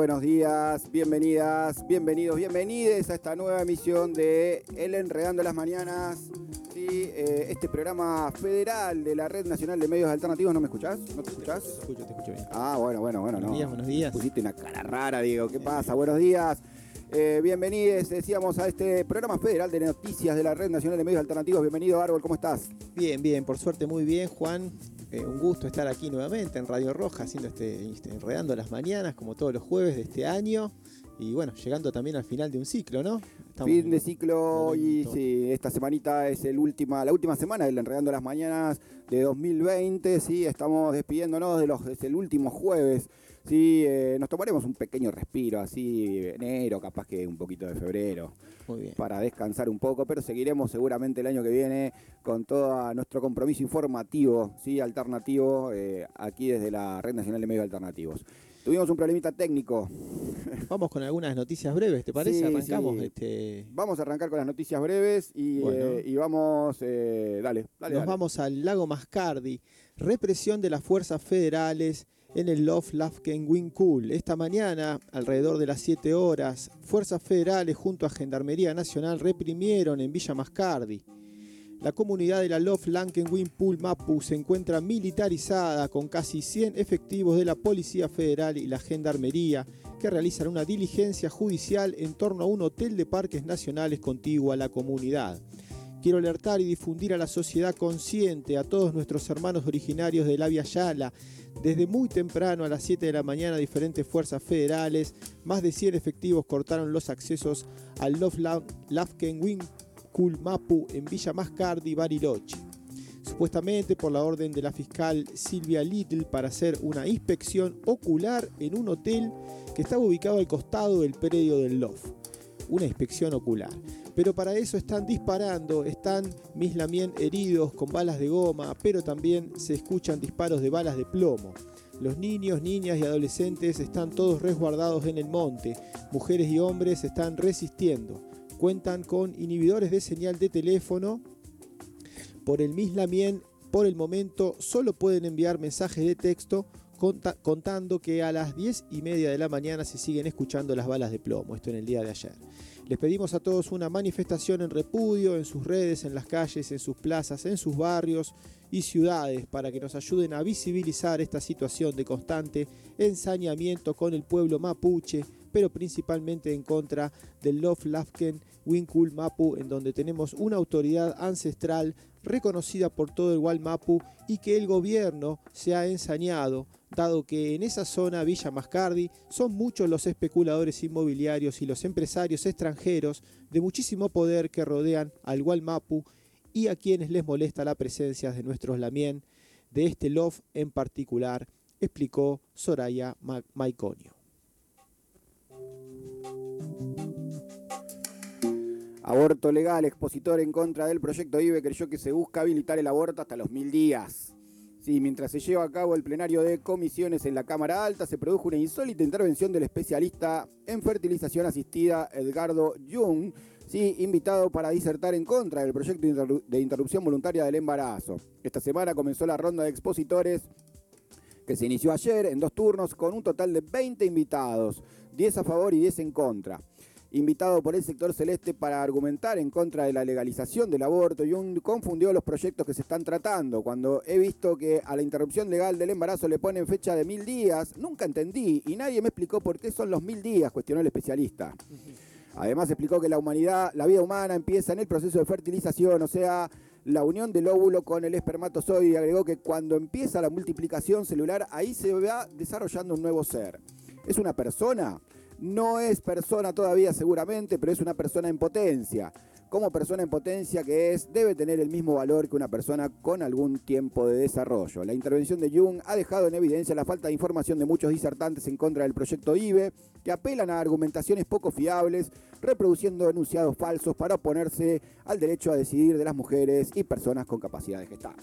buenos días, bienvenidas, bienvenidos, bienvenides a esta nueva emisión de El Enredando las Mañanas. Sí, este programa federal de la Red Nacional de Medios Alternativos. ¿No me escuchás? ¿No te escuchás? Te escucho bien. Ah, bueno, Buenos días. Pusiste una cara rara, Diego. ¿Qué pasa? Buenos días. Bienvenidos, decíamos, a este programa federal de noticias de la Red Nacional de Medios Alternativos. Bienvenido, Árbol, ¿cómo estás? Bien, por suerte muy bien, Juan. Un gusto estar aquí nuevamente en Radio Roja haciendo Enredando las Mañanas, como todos los jueves de este año. Y bueno, llegando también al final de un ciclo, ¿no? Fin de ciclo y sí, esta semanita es la última semana del Enredando las Mañanas de 2020. Sí, estamos despidiéndonos es el último jueves. Sí, nos tomaremos un pequeño respiro, así enero, capaz que un poquito de febrero. Muy bien. Para descansar un poco, pero seguiremos seguramente el año que viene con todo nuestro compromiso informativo, sí, alternativo, aquí desde la Red Nacional de Medios Alternativos. Tuvimos un problemita técnico. Vamos con algunas noticias breves, ¿te parece? Sí, Arrancamos. sí. Vamos a arrancar con las noticias breves y vamos, dale. Vamos al lago Mascardi. Represión de las fuerzas federales en el Love-Lafken-Winkul. Esta mañana, alrededor de las 7 horas, fuerzas federales junto a Gendarmería Nacional reprimieron en Villa Mascardi. La comunidad de la Love-Lafken-Winkul Mapu se encuentra militarizada con casi 100 efectivos de la Policía Federal y la Gendarmería que realizan una diligencia judicial en torno a un hotel de parques nacionales contiguo a la comunidad. Quiero alertar y difundir a la sociedad consciente, a todos nuestros hermanos originarios de la Via Yala. Desde muy temprano, a las 7 de la mañana, diferentes fuerzas federales, más de 100 efectivos cortaron los accesos al Love-Lafken-Winkul Mapu en Villa Mascardi, Bariloche. Supuestamente por la orden de la fiscal Silvia Little para hacer una inspección ocular en un hotel que estaba ubicado al costado del predio del Love. Una inspección ocular. Pero para eso están disparando, están Mislamien heridos con balas de goma, pero también se escuchan disparos de balas de plomo. Los niños, niñas y adolescentes están todos resguardados en el monte. Mujeres y hombres están resistiendo. Cuentan con inhibidores de señal de teléfono. Por el Mislamien, por el momento, solo pueden enviar mensajes de texto contando que a las 10:30 de la mañana se siguen escuchando las balas de plomo, esto en el día de ayer. Les pedimos a todos una manifestación en repudio en sus redes, en las calles, en sus plazas, en sus barrios y ciudades para que nos ayuden a visibilizar esta situación de constante ensañamiento con el pueblo mapuche, pero principalmente en contra del Love-Lafken-Winkul Mapu, en donde tenemos una autoridad ancestral reconocida por todo el Gualmapu y que el gobierno se ha ensañado, dado que en esa zona, Villa Mascardi, son muchos los especuladores inmobiliarios y los empresarios extranjeros de muchísimo poder que rodean al Gualmapu y a quienes les molesta la presencia de nuestros lamien, de este Love en particular, explicó Soraya Maiconio. Aborto legal, expositor en contra del proyecto IBE creyó que se busca habilitar el aborto hasta los 1000 días. Sí, mientras se lleva a cabo el plenario de comisiones en la Cámara Alta, se produjo una insólita intervención del especialista en fertilización asistida Edgardo Jung, sí, invitado para disertar en contra del proyecto de interrupción voluntaria del embarazo. Esta semana comenzó la ronda de expositores que se inició ayer en 2 turnos con un total de 20 invitados, 10 a favor y 10 en contra. Invitado por el sector celeste para argumentar en contra de la legalización del aborto, Jung confundió los proyectos que se están tratando. Cuando he visto que a la interrupción legal del embarazo le ponen fecha de 1000 días, nunca entendí y nadie me explicó por qué son los 1000 días, cuestionó el especialista. Además explicó que la vida humana empieza en el proceso de fertilización, o sea, la unión del óvulo con el espermatozoide, y agregó que cuando empieza la multiplicación celular, ahí se va desarrollando un nuevo ser. ¿Es una persona? No es persona todavía seguramente, pero es una persona en potencia. Como persona en potencia que es, debe tener el mismo valor que una persona con algún tiempo de desarrollo. La intervención de Jung ha dejado en evidencia la falta de información de muchos disertantes en contra del proyecto IBE, que apelan a argumentaciones poco fiables, reproduciendo enunciados falsos para oponerse al derecho a decidir de las mujeres y personas con capacidad de gestar.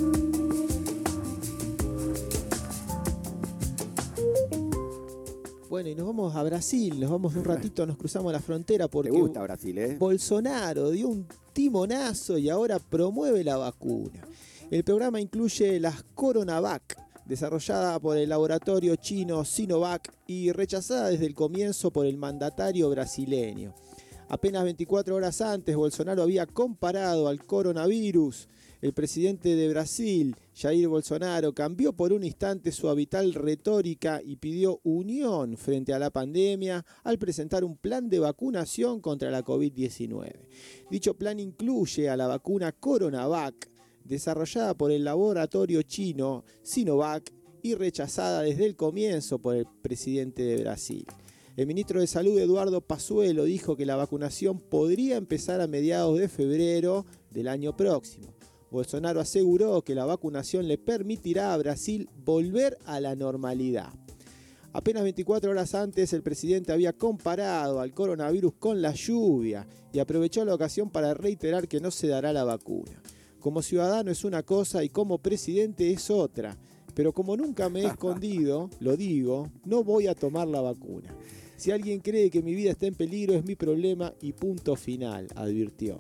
Bueno, y nos vamos a Brasil, nos vamos un ratito, nos cruzamos la frontera porque Te gusta Brasil, Bolsonaro dio un timonazo y ahora promueve la vacuna. El programa incluye las Coronavac, desarrollada por el laboratorio chino Sinovac y rechazada desde el comienzo por el mandatario brasileño. Apenas 24 horas antes, Bolsonaro había comparado al coronavirus. El presidente de Brasil, Jair Bolsonaro, cambió por un instante su habitual retórica y pidió unión frente a la pandemia al presentar un plan de vacunación contra la COVID-19. Dicho plan incluye a la vacuna Coronavac, desarrollada por el laboratorio chino Sinovac y rechazada desde el comienzo por el presidente de Brasil. El ministro de Salud, Eduardo Pazuello, dijo que la vacunación podría empezar a mediados de febrero del año próximo. Bolsonaro aseguró que la vacunación le permitirá a Brasil volver a la normalidad. Apenas 24 horas antes, el presidente había comparado al coronavirus con la lluvia y aprovechó la ocasión para reiterar que no se dará la vacuna. Como ciudadano es una cosa y como presidente es otra. Pero como nunca me he escondido, lo digo, no voy a tomar la vacuna. Si alguien cree que mi vida está en peligro es mi problema y punto final, advirtió.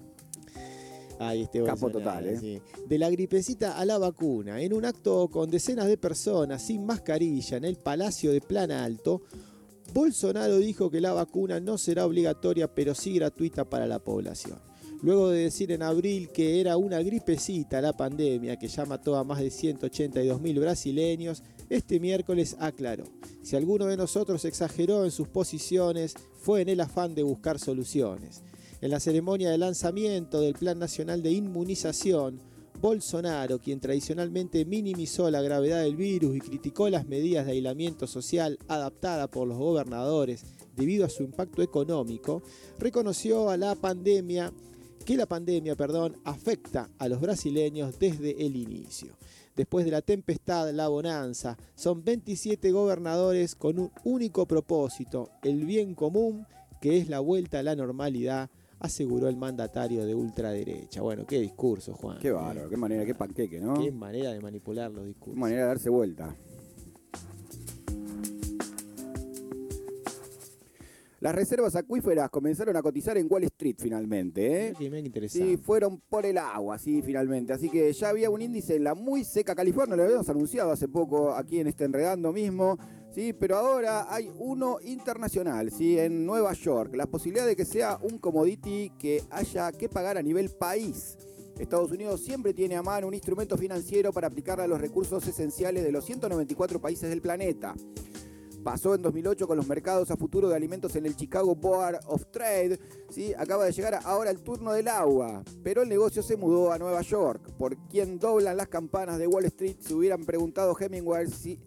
Ahí Capo total, sí. De la gripecita a la vacuna, en un acto con decenas de personas sin mascarilla en el Palacio de Plan Alto, Bolsonaro dijo que la vacuna no será obligatoria pero sí gratuita para la población. Luego de decir en abril que era una gripecita la pandemia que ya mató a más de 182.000 brasileños, este miércoles aclaró: si alguno de nosotros exageró en sus posiciones, fue en el afán de buscar soluciones. En la ceremonia de lanzamiento del Plan Nacional de Inmunización, Bolsonaro, quien tradicionalmente minimizó la gravedad del virus y criticó las medidas de aislamiento social adaptadas por los gobernadores debido a su impacto económico, reconoció que la pandemia afecta a los brasileños desde el inicio. Después de la tempestad, la bonanza, son 27 gobernadores con un único propósito, el bien común, que es la vuelta a la normalidad, aseguró el mandatario de ultraderecha. Bueno, qué discurso, Juan. Qué bárbaro, qué manera, qué panqueque, ¿no? Qué manera de manipular los discursos. Qué manera de darse vuelta. Las reservas acuíferas comenzaron a cotizar en Wall Street finalmente, ¿eh? Sí, fueron por el agua, sí, finalmente. Así que ya había un índice en la muy seca California, lo habíamos anunciado hace poco aquí en este Enredando mismo, sí, pero ahora hay uno internacional, sí, en Nueva York. La posibilidad de que sea un commodity que haya que pagar a nivel país. Estados Unidos siempre tiene a mano un instrumento financiero para aplicar a los recursos esenciales de los 194 países del planeta. Pasó en 2008 con los mercados a futuro de alimentos en el Chicago Board of Trade. ¿Sí? Acaba de llegar ahora el turno del agua, pero el negocio se mudó a Nueva York. ¿Por quién doblan las campanas de Wall Street? Se hubieran preguntado Hemingway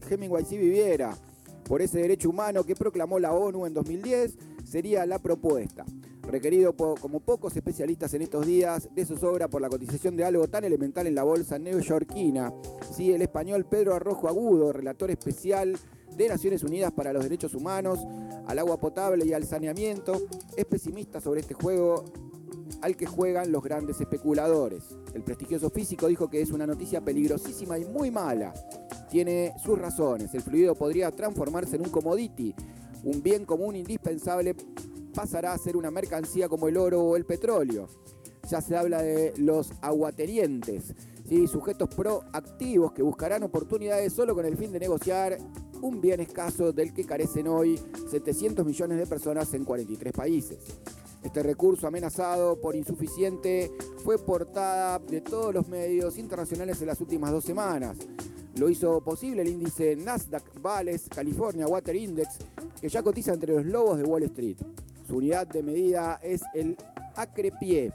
si viviera. Por ese derecho humano que proclamó la ONU en 2010, sería la propuesta. Requerido como pocos especialistas en estos días de zozobra por la cotización de algo tan elemental en la bolsa neoyorquina. Sí, el español Pedro Arrojo Agudo, relator especial de Naciones Unidas para los Derechos Humanos, al agua potable y al saneamiento, es pesimista sobre este juego al que juegan los grandes especuladores. El prestigioso físico dijo que es una noticia peligrosísima y muy mala. Tiene sus razones. El fluido podría transformarse en un commodity. Un bien común indispensable pasará a ser una mercancía como el oro o el petróleo. Ya se habla de los aguatenientes, ¿sí? Sujetos proactivos que buscarán oportunidades solo con el fin de negociar un bien escaso del que carecen hoy 700 millones de personas en 43 países. Este recurso amenazado por insuficiente fue portada de todos los medios internacionales en las últimas 2 semanas. Lo hizo posible el índice Nasdaq Vales California Water Index, que ya cotiza entre los lobos de Wall Street. Su unidad de medida es el acre-pie,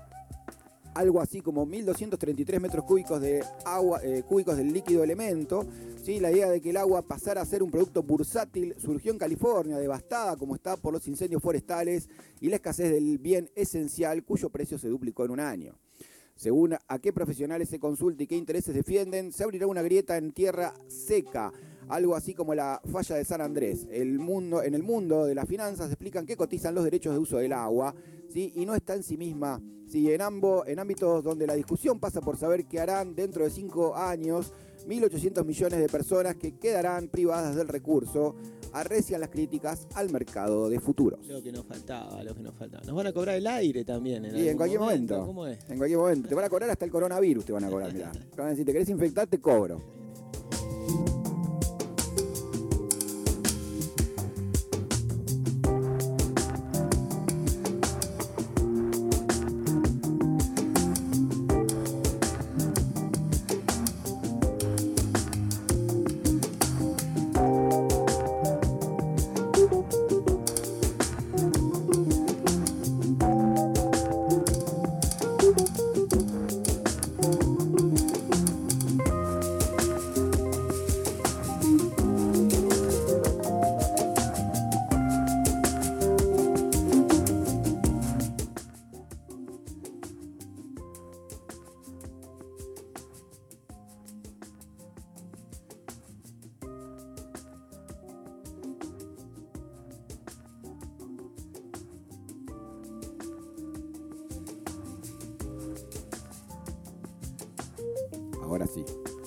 algo así como 1.233 metros cúbicos de agua, cúbicos del líquido elemento. ¿Sí? La idea de que el agua pasara a ser un producto bursátil surgió en California, devastada como está por los incendios forestales y la escasez del bien esencial, cuyo precio se duplicó en un año. Según a qué profesionales se consulta y qué intereses defienden, se abrirá una grieta en tierra seca, algo así como la falla de San Andrés. En el mundo de las finanzas explican que cotizan los derechos de uso del agua, ¿sí? Y no está en sí misma, ¿sí? En ámbitos donde la discusión pasa por saber qué harán dentro de 5 años, 1.800 millones de personas que quedarán privadas del recurso, arrecian las críticas al mercado de futuros. Lo que nos faltaba. Nos van a cobrar el aire también. En cualquier momento. ¿Cómo es? En cualquier momento. Te van a cobrar hasta el coronavirus, te van a cobrar, mirá. Si te querés infectar, te cobro. ahora sí.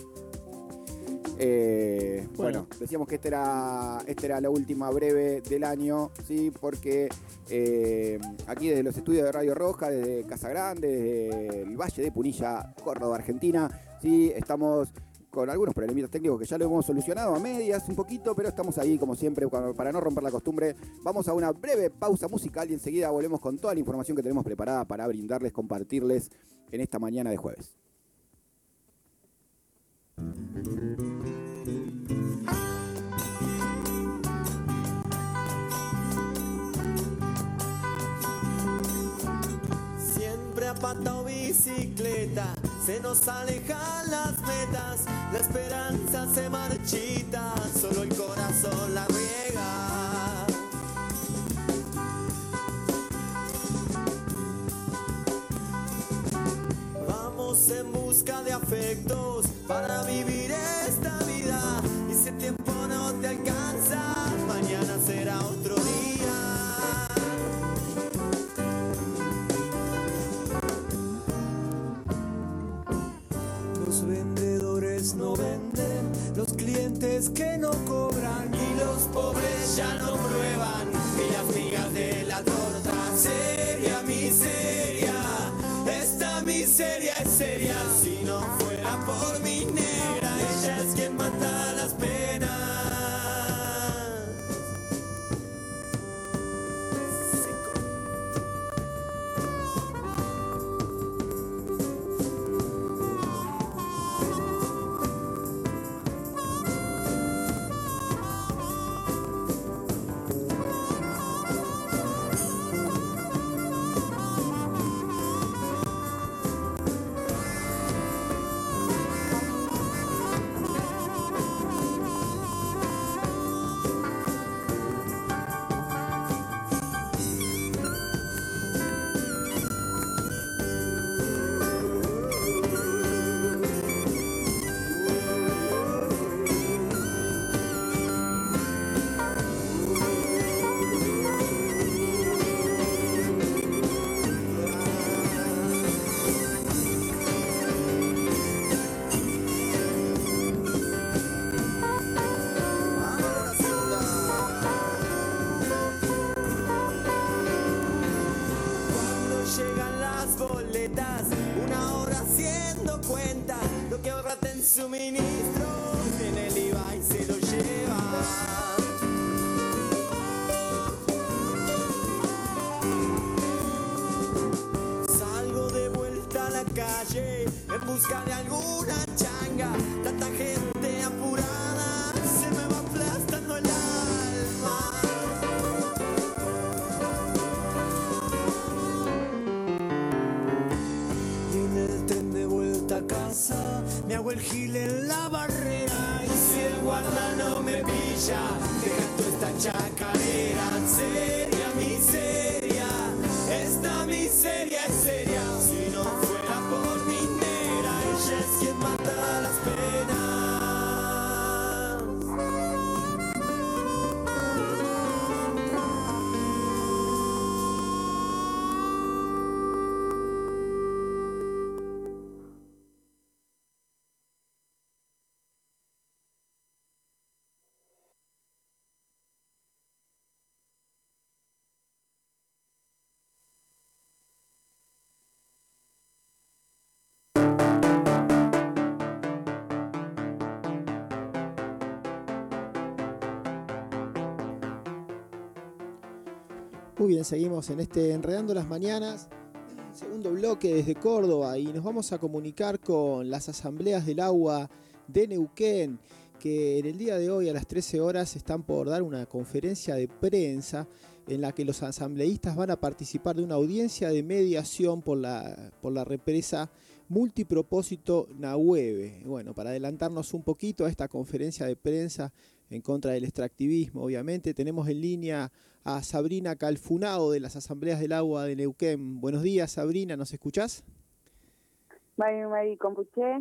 Bueno, decíamos que esta era la última breve del año, ¿sí? Porque aquí desde los estudios de Radio Roja, desde Casa Grande, desde el Valle de Punilla, Córdoba, Argentina, ¿sí? Estamos con algunos problemitas técnicos que ya lo hemos solucionado a medias un poquito, pero estamos ahí como siempre para no romper la costumbre. Vamos a una breve pausa musical y enseguida volvemos con toda la información que tenemos preparada para brindarles, compartirles en esta mañana de jueves. Siempre a pata o bicicleta, se nos alejan las metas, la esperanza se marchita, solo el corazón la riega. Vamos en busca de afectos para vivir esta vida, y si el tiempo no te alcanza, mañana será otro día. Los vendedores no venden, los clientes que no cobran, y los pobres ya no prueban, y las migas de la torta. Seria miseria, esta miseria es seria. Si no fuera por mi negra, ella es quien mata las penas. Una hora haciendo cuenta, lo que ahorraste en suministro, viene el IVA y se lo lleva. Salgo de vuelta a la calle en busca de alguna changa, tanta gente apurada se me va aplastando el alma. Me hago el gil en la barrera, y si el guarda no me pilla, deja toda esta chacarera. Seria miseria, esta miseria es seria. Si no fuera por mi negra, ella es quien mata las penas. Muy bien, seguimos en este Enredando las Mañanas, segundo bloque desde Córdoba, y nos vamos a comunicar con las asambleas del agua de Neuquén, que en el día de hoy a las 13 horas están por dar una conferencia de prensa en la que los asambleístas van a participar de una audiencia de mediación por la represa multipropósito Nahueve. Bueno, para adelantarnos un poquito a esta conferencia de prensa en contra del extractivismo, obviamente, tenemos en línea a Sabrina Calfunao de las Asambleas del Agua de Neuquén. Buenos días, Sabrina, ¿nos escuchás? Mari Compuché,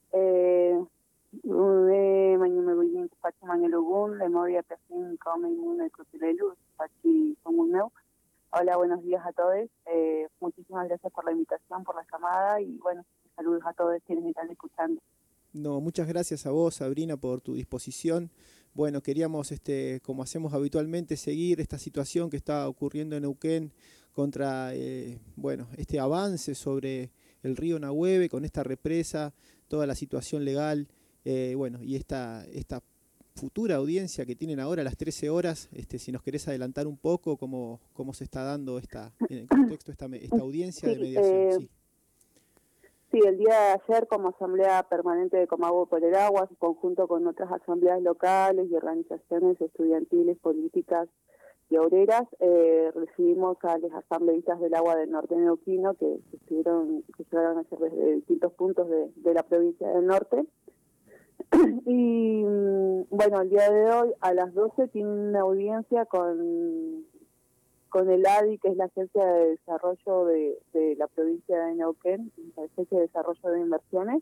mañana voy a Pachi Mañelogun, le voy a Pecín, Come Inmuno y Crutileluz, Pachi Comuneu. Hola, buenos días a todos. Muchísimas gracias por la invitación, por la llamada y bueno, saludos a todos quienes me están escuchando. No, muchas gracias a vos, Sabrina, por tu disposición. Bueno, queríamos, como hacemos habitualmente, seguir esta situación que está ocurriendo en Neuquén contra, este avance sobre el río Nahueve, con esta represa, toda la situación legal, y esta futura audiencia que tienen ahora a las 13 horas, si nos querés adelantar un poco cómo se está dando en el contexto esta audiencia de mediación. Sí. Sí, el día de ayer, como Asamblea Permanente de Comahue por el Agua, en conjunto con otras asambleas locales y organizaciones estudiantiles, políticas y obreras, recibimos a los asambleístas del agua del norte neuquino que llegaron a ser desde distintos puntos de la provincia del norte. Y bueno, el día de hoy a las 12 tiene una audiencia con el ADI, que es la Agencia de Desarrollo de la provincia de Neuquén, la Agencia de Desarrollo de Inversiones,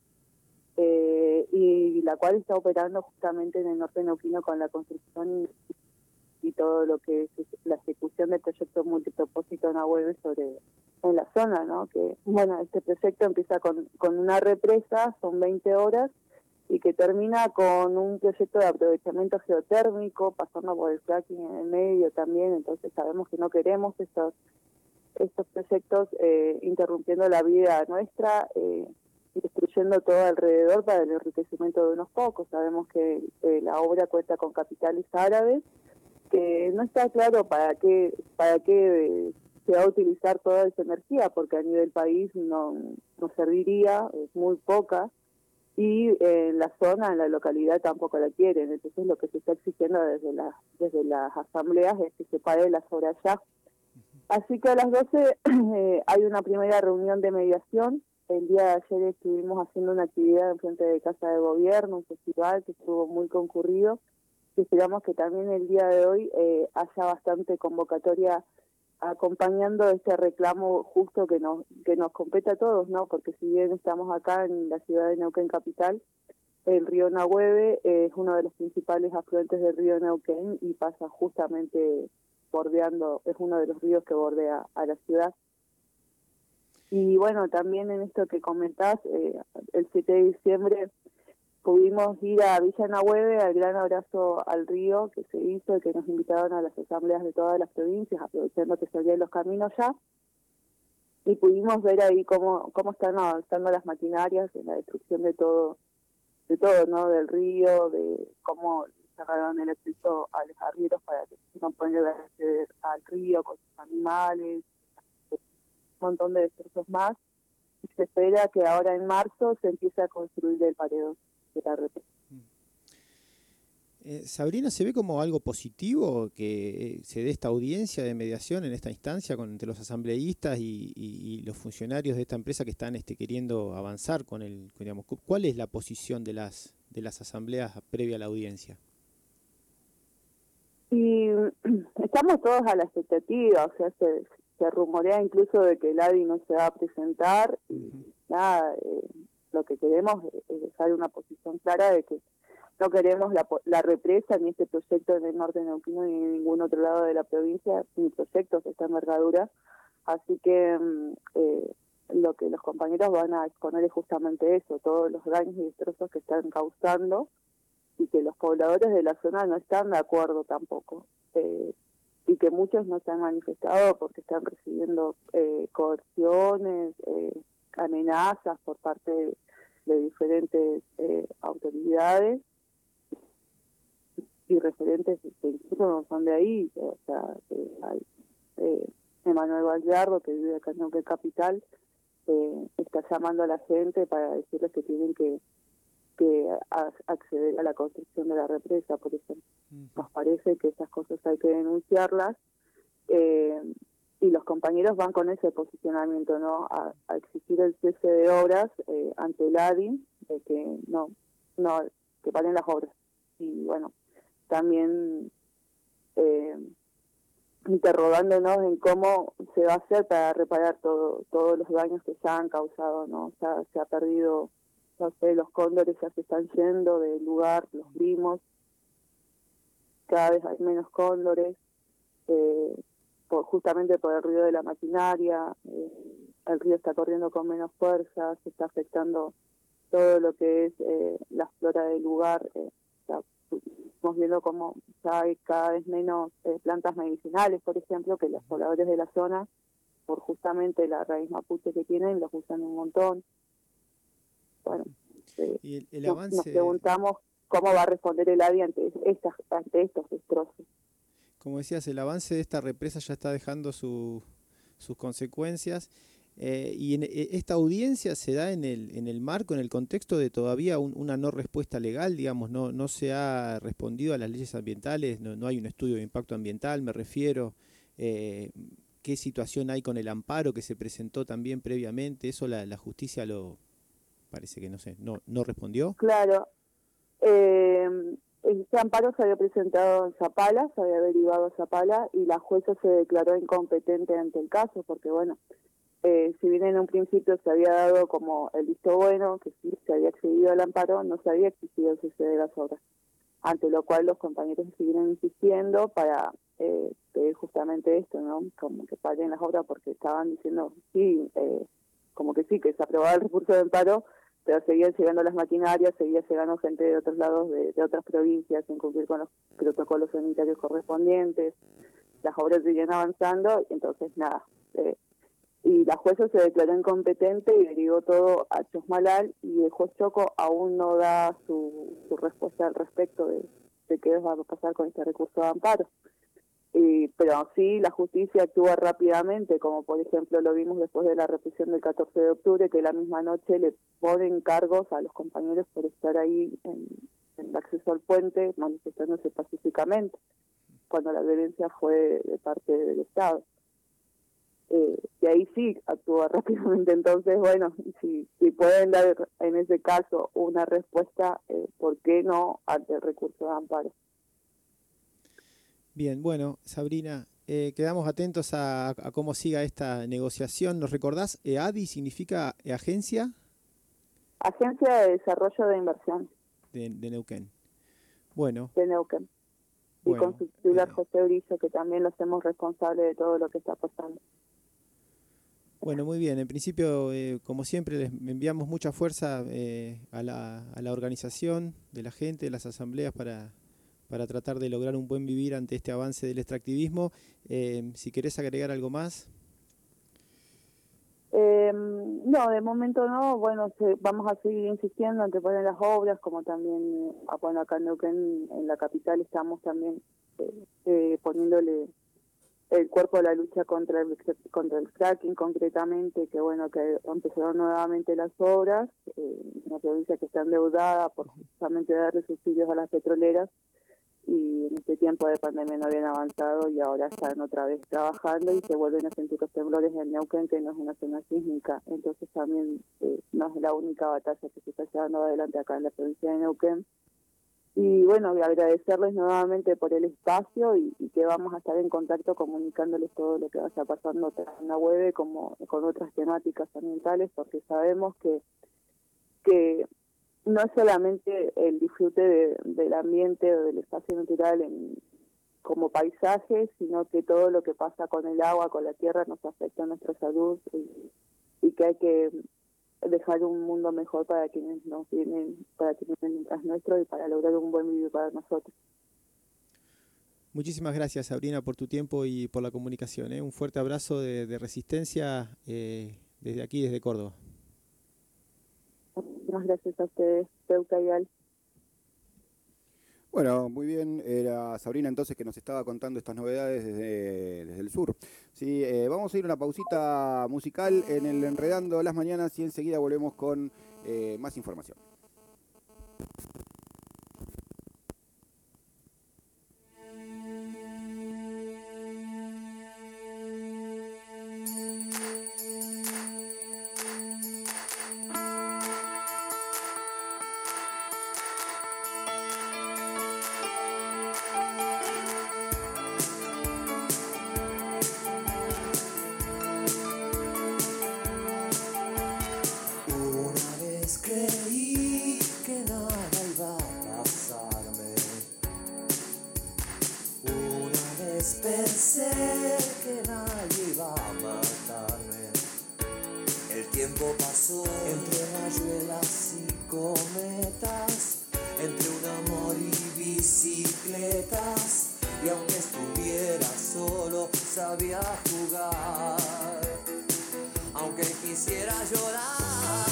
y la cual está operando justamente en el norte neuquino con la construcción y todo lo que es la ejecución del proyecto multipropósito Nahueve en la zona, ¿no? Que bueno, este proyecto empieza con una represa, son 20 horas, y que termina con un proyecto de aprovechamiento geotérmico, pasando por el fracking en el medio también. Entonces sabemos que no queremos estos proyectos interrumpiendo la vida nuestra y destruyendo todo alrededor para el enriquecimiento de unos pocos. Sabemos que la obra cuenta con capitales árabes, que no está claro para qué se va a utilizar toda esa energía, porque a nivel país no serviría, es muy poca, y en la zona, en la localidad tampoco la quieren. Entonces lo que se está exigiendo desde las asambleas es que se pare las obras ya. Así que a las 12 hay una primera reunión de mediación. El día de ayer estuvimos haciendo una actividad en frente de Casa de Gobierno, un festival que estuvo muy concurrido, y esperamos que también el día de hoy haya bastante convocatoria acompañando este reclamo justo que nos compete a todos, ¿no? Porque si bien estamos acá en la ciudad de Neuquén capital, el río Nahueve es uno de los principales afluentes del río Neuquén y pasa justamente bordeando, es uno de los ríos que bordea a la ciudad. Y bueno, también en esto que comentás, el 7 de diciembre pudimos ir a Villa Nahueve, al gran abrazo al río que se hizo, y que nos invitaron a las asambleas de todas las provincias, aprovechando que se abrieron los caminos ya, y pudimos ver ahí cómo están avanzando las maquinarias en la destrucción de todo, ¿no? Del río, de cómo cerraron el acceso a los arrieros para que no puedan acceder al río con sus animales, un montón de destrozos más. Y se espera que ahora en marzo se empiece a construir el paredón. Sabrina, ¿se ve como algo positivo que se dé esta audiencia de mediación en esta instancia entre los asambleístas y los funcionarios de esta empresa que están queriendo avanzar con digamos, ¿cuál es la posición de las asambleas previa a la audiencia? Y estamos todos a la expectativa, o sea, se rumorea incluso de que el ADI no se va a presentar, y nada, lo que queremos es dejar una posición clara de que no queremos la represa ni este proyecto en el norte neuquino ni en ningún otro lado de la provincia, ni proyectos de esta envergadura. Así que lo que los compañeros van a exponer es justamente eso, todos los daños y destrozos que están causando, y que los pobladores de la zona no están de acuerdo tampoco, y que muchos no se han manifestado porque están recibiendo coerciones, amenazas por parte de diferentes autoridades y referentes que incluso no son de ahí. O sea, hay Emanuel Gallardo, que vive acá en Neuquén Capital, está llamando a la gente para decirles que tienen que acceder a la construcción de la represa. Por eso nos parece que esas cosas hay que denunciarlas, y los compañeros van con ese posicionamiento, ¿no? A exigir el cese de obras ante el ADI, de que que paren las obras. Y bueno, también interrogándonos en cómo se va a hacer para reparar todos los daños que ya han causado, ¿no? Se ha perdido, no sé, los cóndores ya se están yendo del lugar, los vimos, cada vez hay menos cóndores, justamente por el ruido de la maquinaria, el río está corriendo con menos fuerza, se está afectando todo lo que es la flora del lugar. Estamos viendo como ya hay cada vez menos plantas medicinales, por ejemplo, que los pobladores de la zona, por justamente la raíz mapuche que tienen, los usan un montón. Bueno, y el nos avance, preguntamos cómo va a responder el ADI ante estos destrozos. como decías, el avance de esta represa ya está dejando sus consecuencias. Y esta audiencia se da en el marco, en el contexto de todavía una no respuesta legal, digamos, no se ha respondido a las leyes ambientales, no hay un estudio de impacto ambiental, me refiero. ¿Qué situación hay con el amparo que se presentó también previamente? Eso la justicia parece que no respondió. Claro. Este amparo se había presentado en Zapala, se había derivado a Zapala, y la jueza se declaró incompetente ante el caso, porque bueno, si bien en un principio se había dado como el visto bueno, que sí se había accedido al amparo, no se había exigido el cese de las obras. Ante lo cual los compañeros siguieron insistiendo para pedir justamente esto, ¿no? Como que paren las obras, porque estaban diciendo, sí, como que sí, que se aprobaba el recurso de amparo, pero seguían llegando las maquinarias, seguía llegando gente de otros lados, de otras provincias, sin cumplir con los protocolos sanitarios correspondientes, las obras seguían avanzando, y entonces nada. Y la jueza se declaró incompetente y derivó todo a Chosmalal, y el juez Choco aún no da su respuesta al respecto de qué va a pasar con este recurso de amparo. Pero sí, la justicia actúa rápidamente, como por ejemplo lo vimos después de la represión del 14 de octubre, que la misma noche le ponen cargos a los compañeros por estar ahí en el acceso al puente manifestándose pacíficamente, cuando la violencia fue de parte del Estado. Y ahí sí actúa rápidamente. Entonces, bueno, si pueden dar en ese caso una respuesta, ¿por qué no ante el recurso de amparo? Bien, bueno, Sabrina, quedamos atentos a cómo siga esta negociación. ¿Nos recordás? ¿ADI significa agencia? Agencia de Desarrollo de Inversión. De Neuquén. Bueno. De Neuquén. Y bueno, con su titular José Brillo, que también lo hacemos responsable de todo lo que está pasando. Bueno, muy bien. En principio, como siempre, les enviamos mucha fuerza a la organización de la gente, de las asambleas, para tratar de lograr un buen vivir ante este avance del extractivismo. Si querés agregar algo más. No, de momento no. Bueno, vamos a seguir insistiendo en que ponen las obras, como también, bueno, acá en Neuquén, en la capital, estamos también poniéndole el cuerpo a la lucha contra el fracking, concretamente, que bueno, que empezaron nuevamente las obras, una provincia que está endeudada por justamente darle subsidios a las petroleras, y en este tiempo de pandemia no habían avanzado y ahora están otra vez trabajando y se vuelven a sentir los temblores en Neuquén, que no es una zona sísmica. Entonces también no es la única batalla que se está llevando adelante acá en la provincia de Neuquén. Y bueno, agradecerles nuevamente por el espacio y que vamos a estar en contacto comunicándoles todo lo que vaya pasando en la web, como con otras temáticas ambientales, porque sabemos que no es solamente el disfrute del ambiente o del espacio natural como paisaje, sino que todo lo que pasa con el agua, con la tierra, nos afecta a nuestra salud, y que hay que dejar un mundo mejor para quienes nos vienen, para quienes vienen tras nuestro, y para lograr un buen vivir para nosotros. Muchísimas gracias, Sabrina, por tu tiempo y por la comunicación. Un fuerte abrazo de resistencia desde aquí, desde Córdoba. Muchas gracias a ustedes, Peuca y Al. Bueno, muy bien, era Sabrina entonces que nos estaba contando estas novedades desde el sur. Sí, vamos a ir a una pausita musical en el Enredando las Mañanas y enseguida volvemos con más información. Creí que nada tiempo pasó entre rayuelas y cometas, entre un amor y bicicletas, y aunque estuviera solo sabía jugar, aunque quisiera llorar.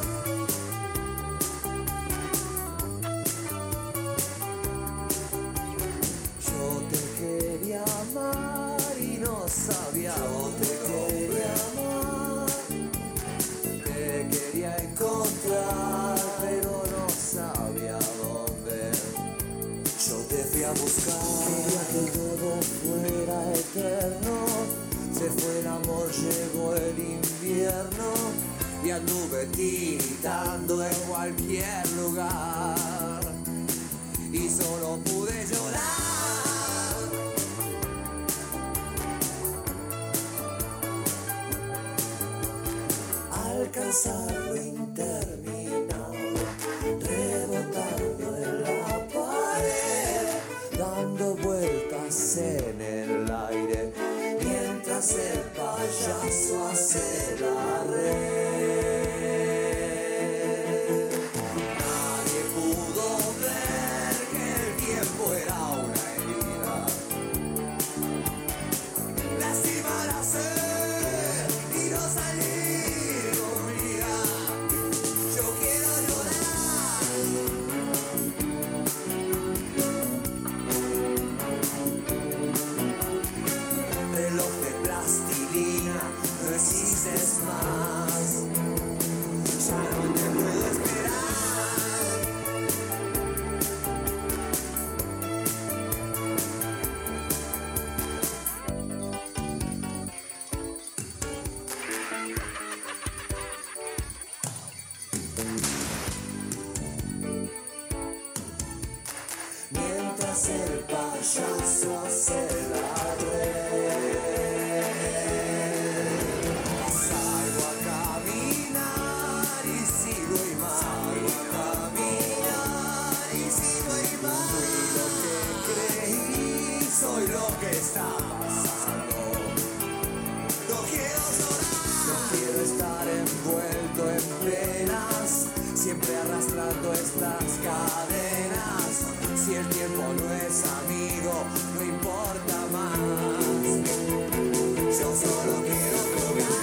Yo te quería amar y no sabía dónde quería amar, te quería encontrar pero no sabía dónde. Yo te fui a buscar, quería que todo fuera eterno. Se fue el amor, llegó el invierno y anduve tiritando en cualquier lugar y solo pude llorar. Alcanzar lo interminable, rebotando en la pared, dando vueltas en el aire, mientras el payaso hace la red. Nadie pudo ver que el tiempo era una herida, lastimar hacer y no salir con vida. Yo quiero llorar. Reloj de plastilina, no existes más. Ya no te puedo esperar. Mientras el payaso hace la red, salgo a caminar y sigo y más. Salgo a caminar y sigo y más. Fui lo que creí, soy lo que está pasando. No quiero llorar, no quiero estar envuelto en penas, siempre arrastrando estas cadenas. Si el tiempo no es amigo, no importa más. Yo solo quiero jugar.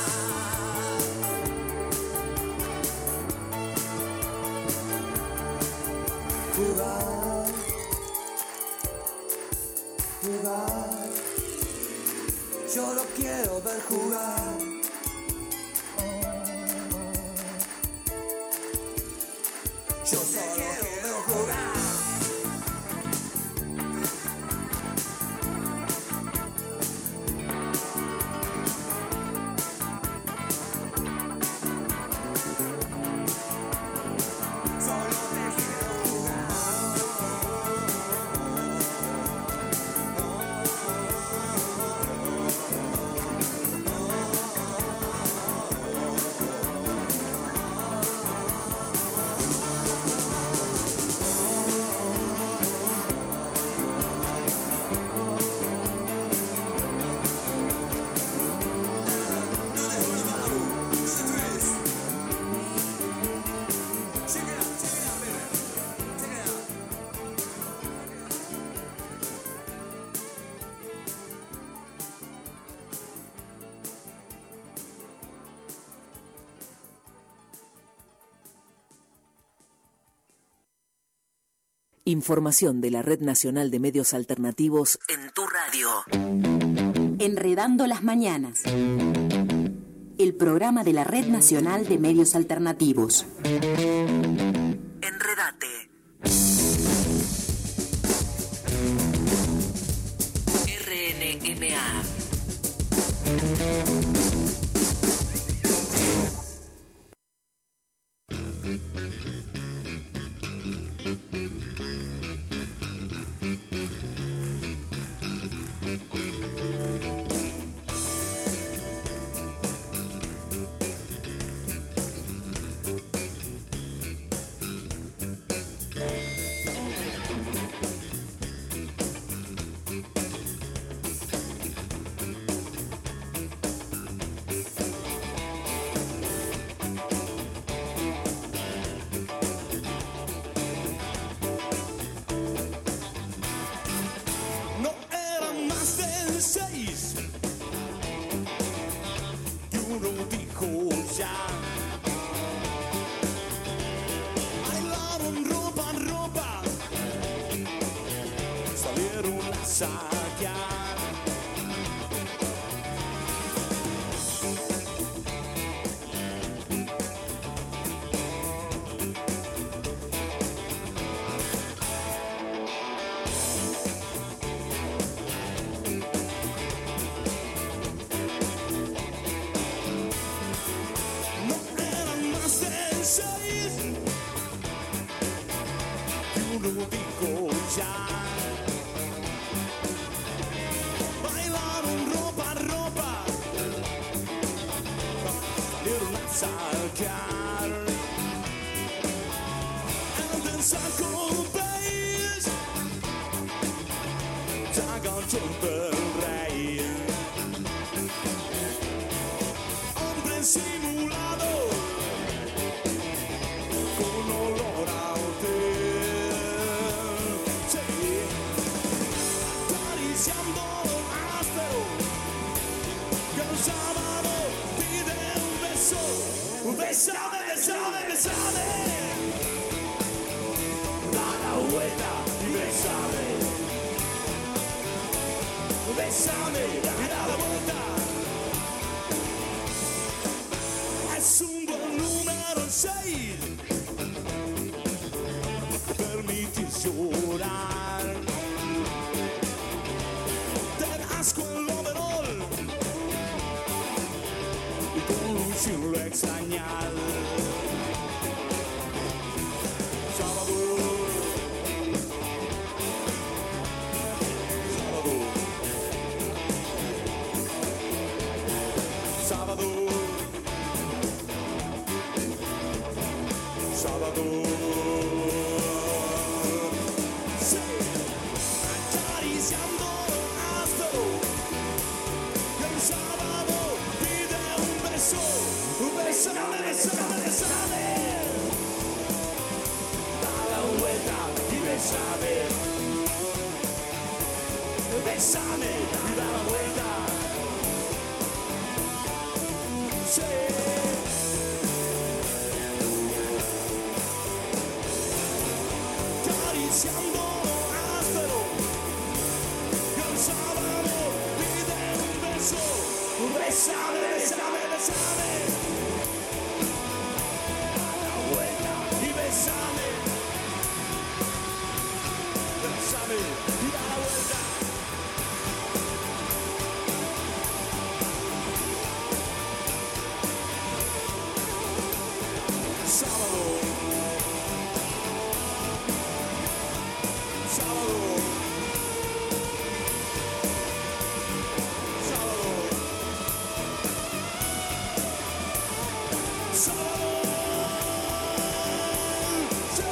Jugar. Jugar. Yo lo quiero ver jugar. Yo solo quiero ver jugar. Información de la Red Nacional de Medios Alternativos en tu radio. Enredando las Mañanas. El programa de la Red Nacional de Medios Alternativos. Enredate. RNMA. cavalcar en un sacro país, gigantes del rey, hombre simulado con olor a hotel, sí, acariciando áspero, que el sábado pide un beso, besame, besame, besame, da la vuelta y besame, besame y da la vuelta. Es un buen número 6, permitir llorar, ten asco el overol y con un chulo extrañar. Sábado, sábado, sábado, sábado, sí, acariciando áspero, y el sábado pide un beso, besame, besame, besame, da la vuelta y besame, besame y da la vuelta, sí. Acariciando áspero, y el sábado pide un beso, besame, besame, besame, da la vuelta y besame, besame y da la vuelta. Sábado, sábado, sábado, sábado, sí.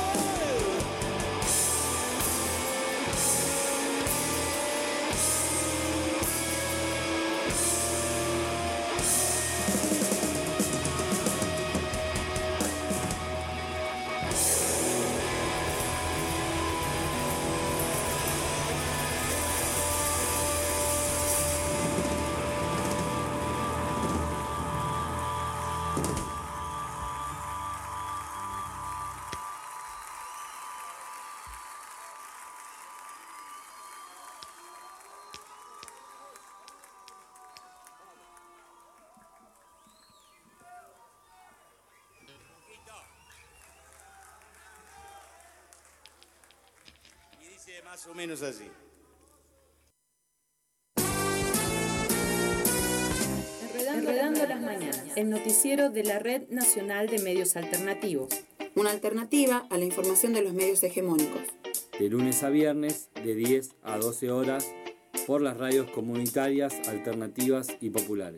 Y dice más o menos así. Enredando las mañanas, el noticiero de la Red Nacional de Medios Alternativos. Una alternativa a la información de los medios hegemónicos. De lunes a viernes, de 10 a 12 horas, por las radios comunitarias, alternativas y populares.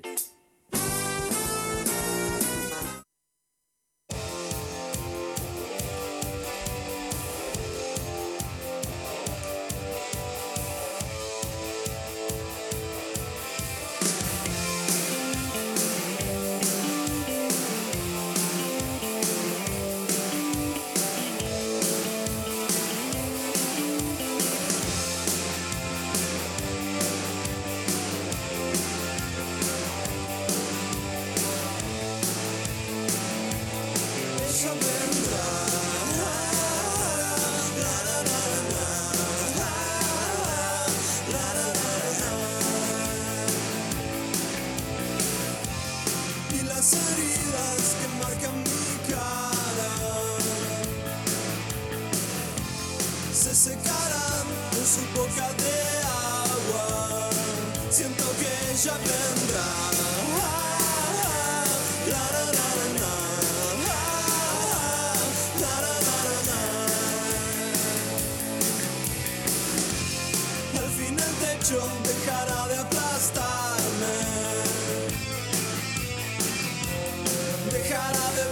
Dejará de aplastarme, dejará de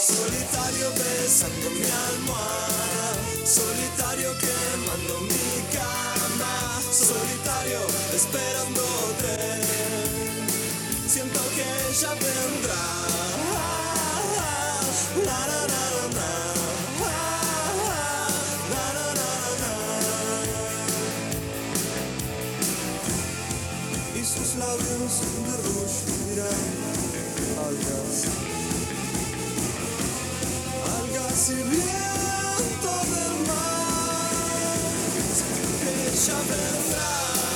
solitario besando mi almohada, solitario quemando mi cama, solitario esperándote, siento que ella vendrá. La, la, la, la, y sus labios de rouge miran algas y viento del mar, ella vendrá.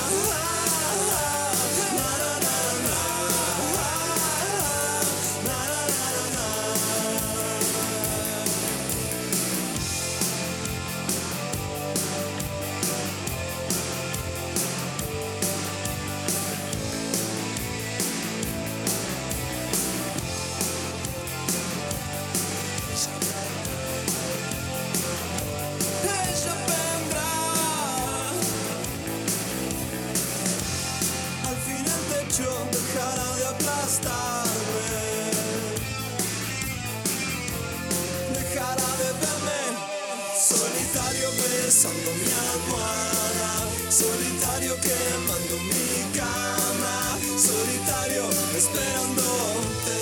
Dejará de aplastarme, dejará de verme solitario besando mi almohada, solitario quemando mi cama, solitario esperándote.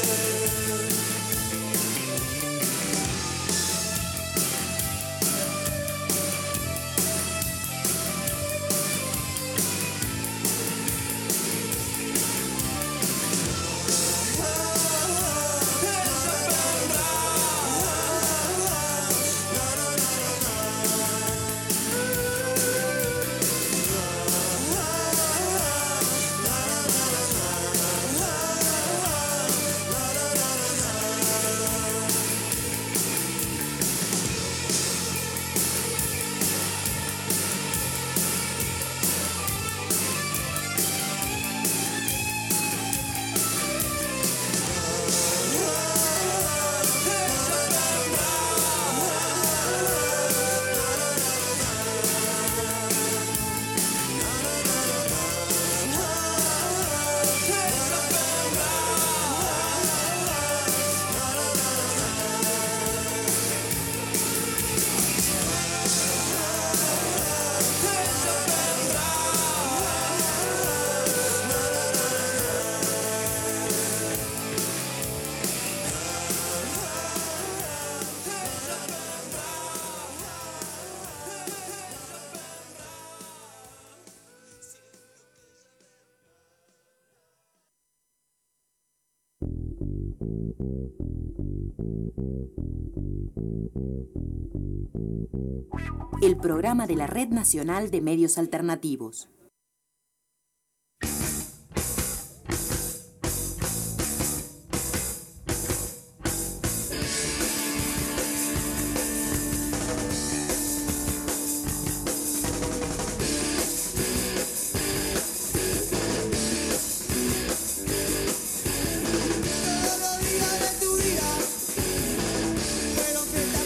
El programa de la Red Nacional de Medios Alternativos.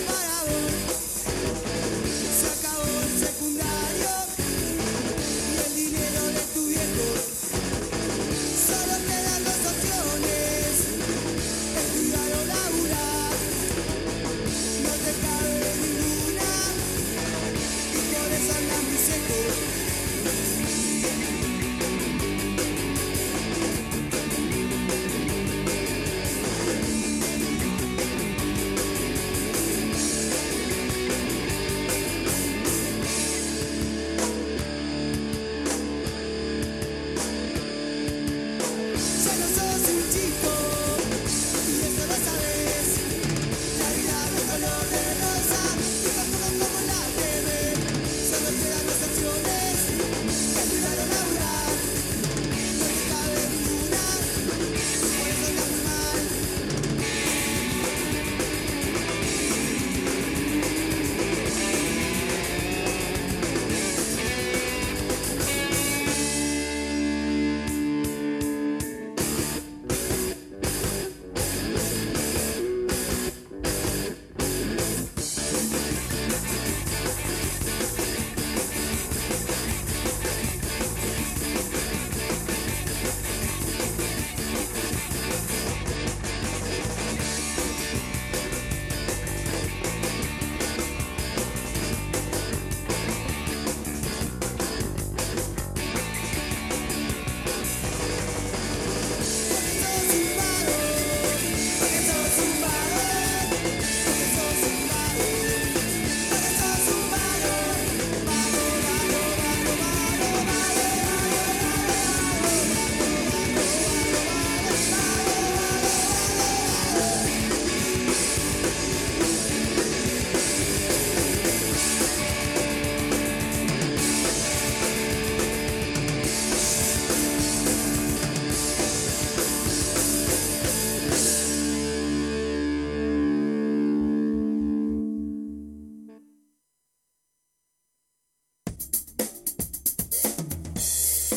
Se acabó el secundario.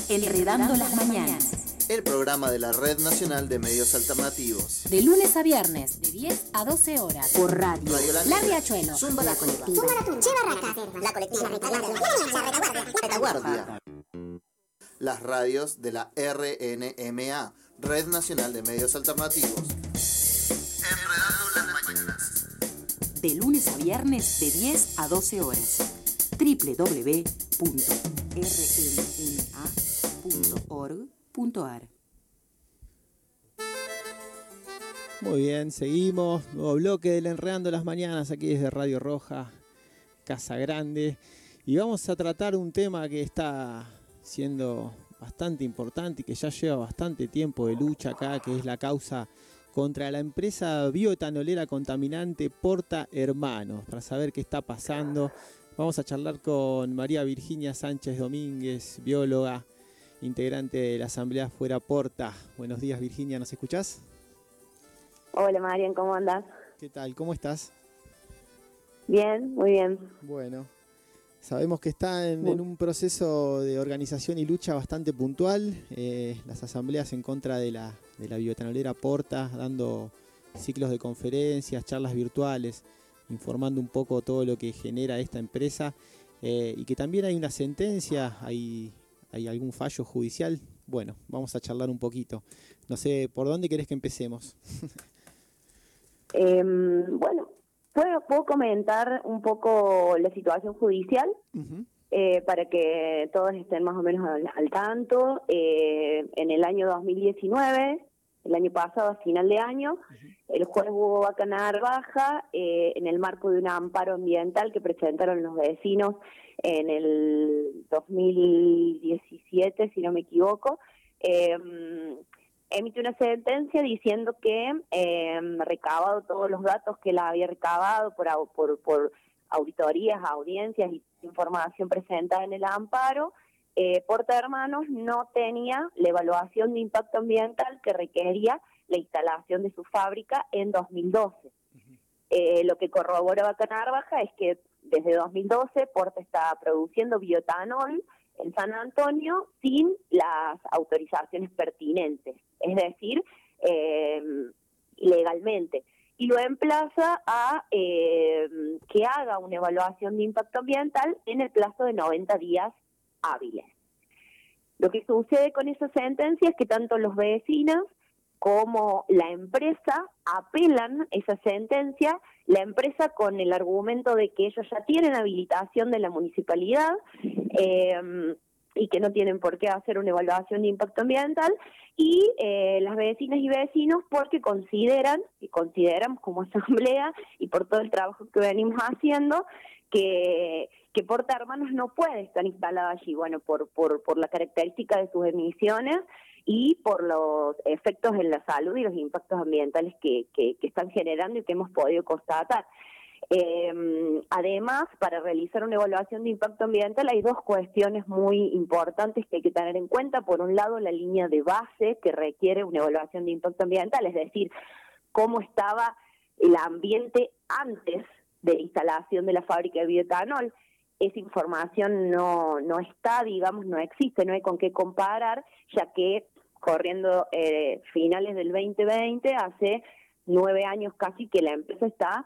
Enredando las mañanas. El programa de la Red Nacional de Medios Alternativos. De lunes a viernes, de 10 a 12 horas. Por radio. La Riachuelo. Zumba la Colectiva. La Colectiva. La Retaguardia. Las radios de la RNMA, Red Nacional de Medios Alternativos. Enredando las mañanas. De lunes a viernes, de 10 a 12 horas. www.rnma.org.ar. Muy bien, seguimos. Nuevo bloque del Enredando las Mañanas aquí desde Radio Roja, Casa Grande. Y vamos a tratar un tema que está siendo bastante importante y que ya lleva bastante tiempo de lucha acá, que es la causa contra la empresa bioetanolera contaminante Porta Hermanos. Para saber qué está pasando, vamos a charlar con María Virginia Sánchez Domínguez, bióloga, integrante de la Asamblea Fuera Porta. Buenos días, Virginia, ¿nos escuchás? Hola, Marian, ¿cómo andás? ¿Qué tal? ¿Cómo estás? Bien, muy bien. Bueno, sabemos que está en un proceso de organización y lucha bastante puntual. Las asambleas en contra de la bioetanolera Porta, dando ciclos de conferencias, charlas virtuales, informando un poco todo lo que genera esta empresa, y que también hay una sentencia, hay algún fallo judicial. Bueno, vamos a charlar un poquito. No sé, ¿por dónde querés que empecemos? Bueno, puedo comentar un poco la situación judicial. Uh-huh. Para que todos estén más o menos al tanto. En el año 2019, el año pasado, a final de año, uh-huh, el juez Hugo Vaca Narvaja, en el marco de un amparo ambiental que presentaron los vecinos en el 2017, si no me equivoco, emite una sentencia diciendo que recabado todos los datos que la había recabado por auditorías, audiencias y información presentada en el amparo, Porta Hermanos no tenía la evaluación de impacto ambiental que requería la instalación de su fábrica en 2012. Lo que corrobora Vaca Narvaja es que desde 2012 Porta está produciendo bioetanol en San Antonio sin las autorizaciones pertinentes, es decir, ilegalmente. Y lo emplaza a que haga una evaluación de impacto ambiental en el plazo de 90 días hábiles. Lo que sucede con esa sentencia es que tanto los vecinos como la empresa apelan esa sentencia, la empresa con el argumento de que ellos ya tienen habilitación de la municipalidad y que no tienen por qué hacer una evaluación de impacto ambiental, y las vecinas y vecinos porque consideramos como asamblea y por todo el trabajo que venimos haciendo que Porta Hermanos no puede estar instalada allí, bueno, por la característica de sus emisiones y por los efectos en la salud y los impactos ambientales que están generando y que hemos podido constatar. Además, para realizar una evaluación de impacto ambiental hay dos cuestiones muy importantes que hay que tener en cuenta. Por un lado, la línea de base que requiere una evaluación de impacto ambiental, es decir, cómo estaba el ambiente antes de la instalación de la fábrica de bioetanol. Esa información no está, digamos, no existe, no hay con qué comparar, ya que corriendo finales del 2020, hace 9 años casi que la empresa está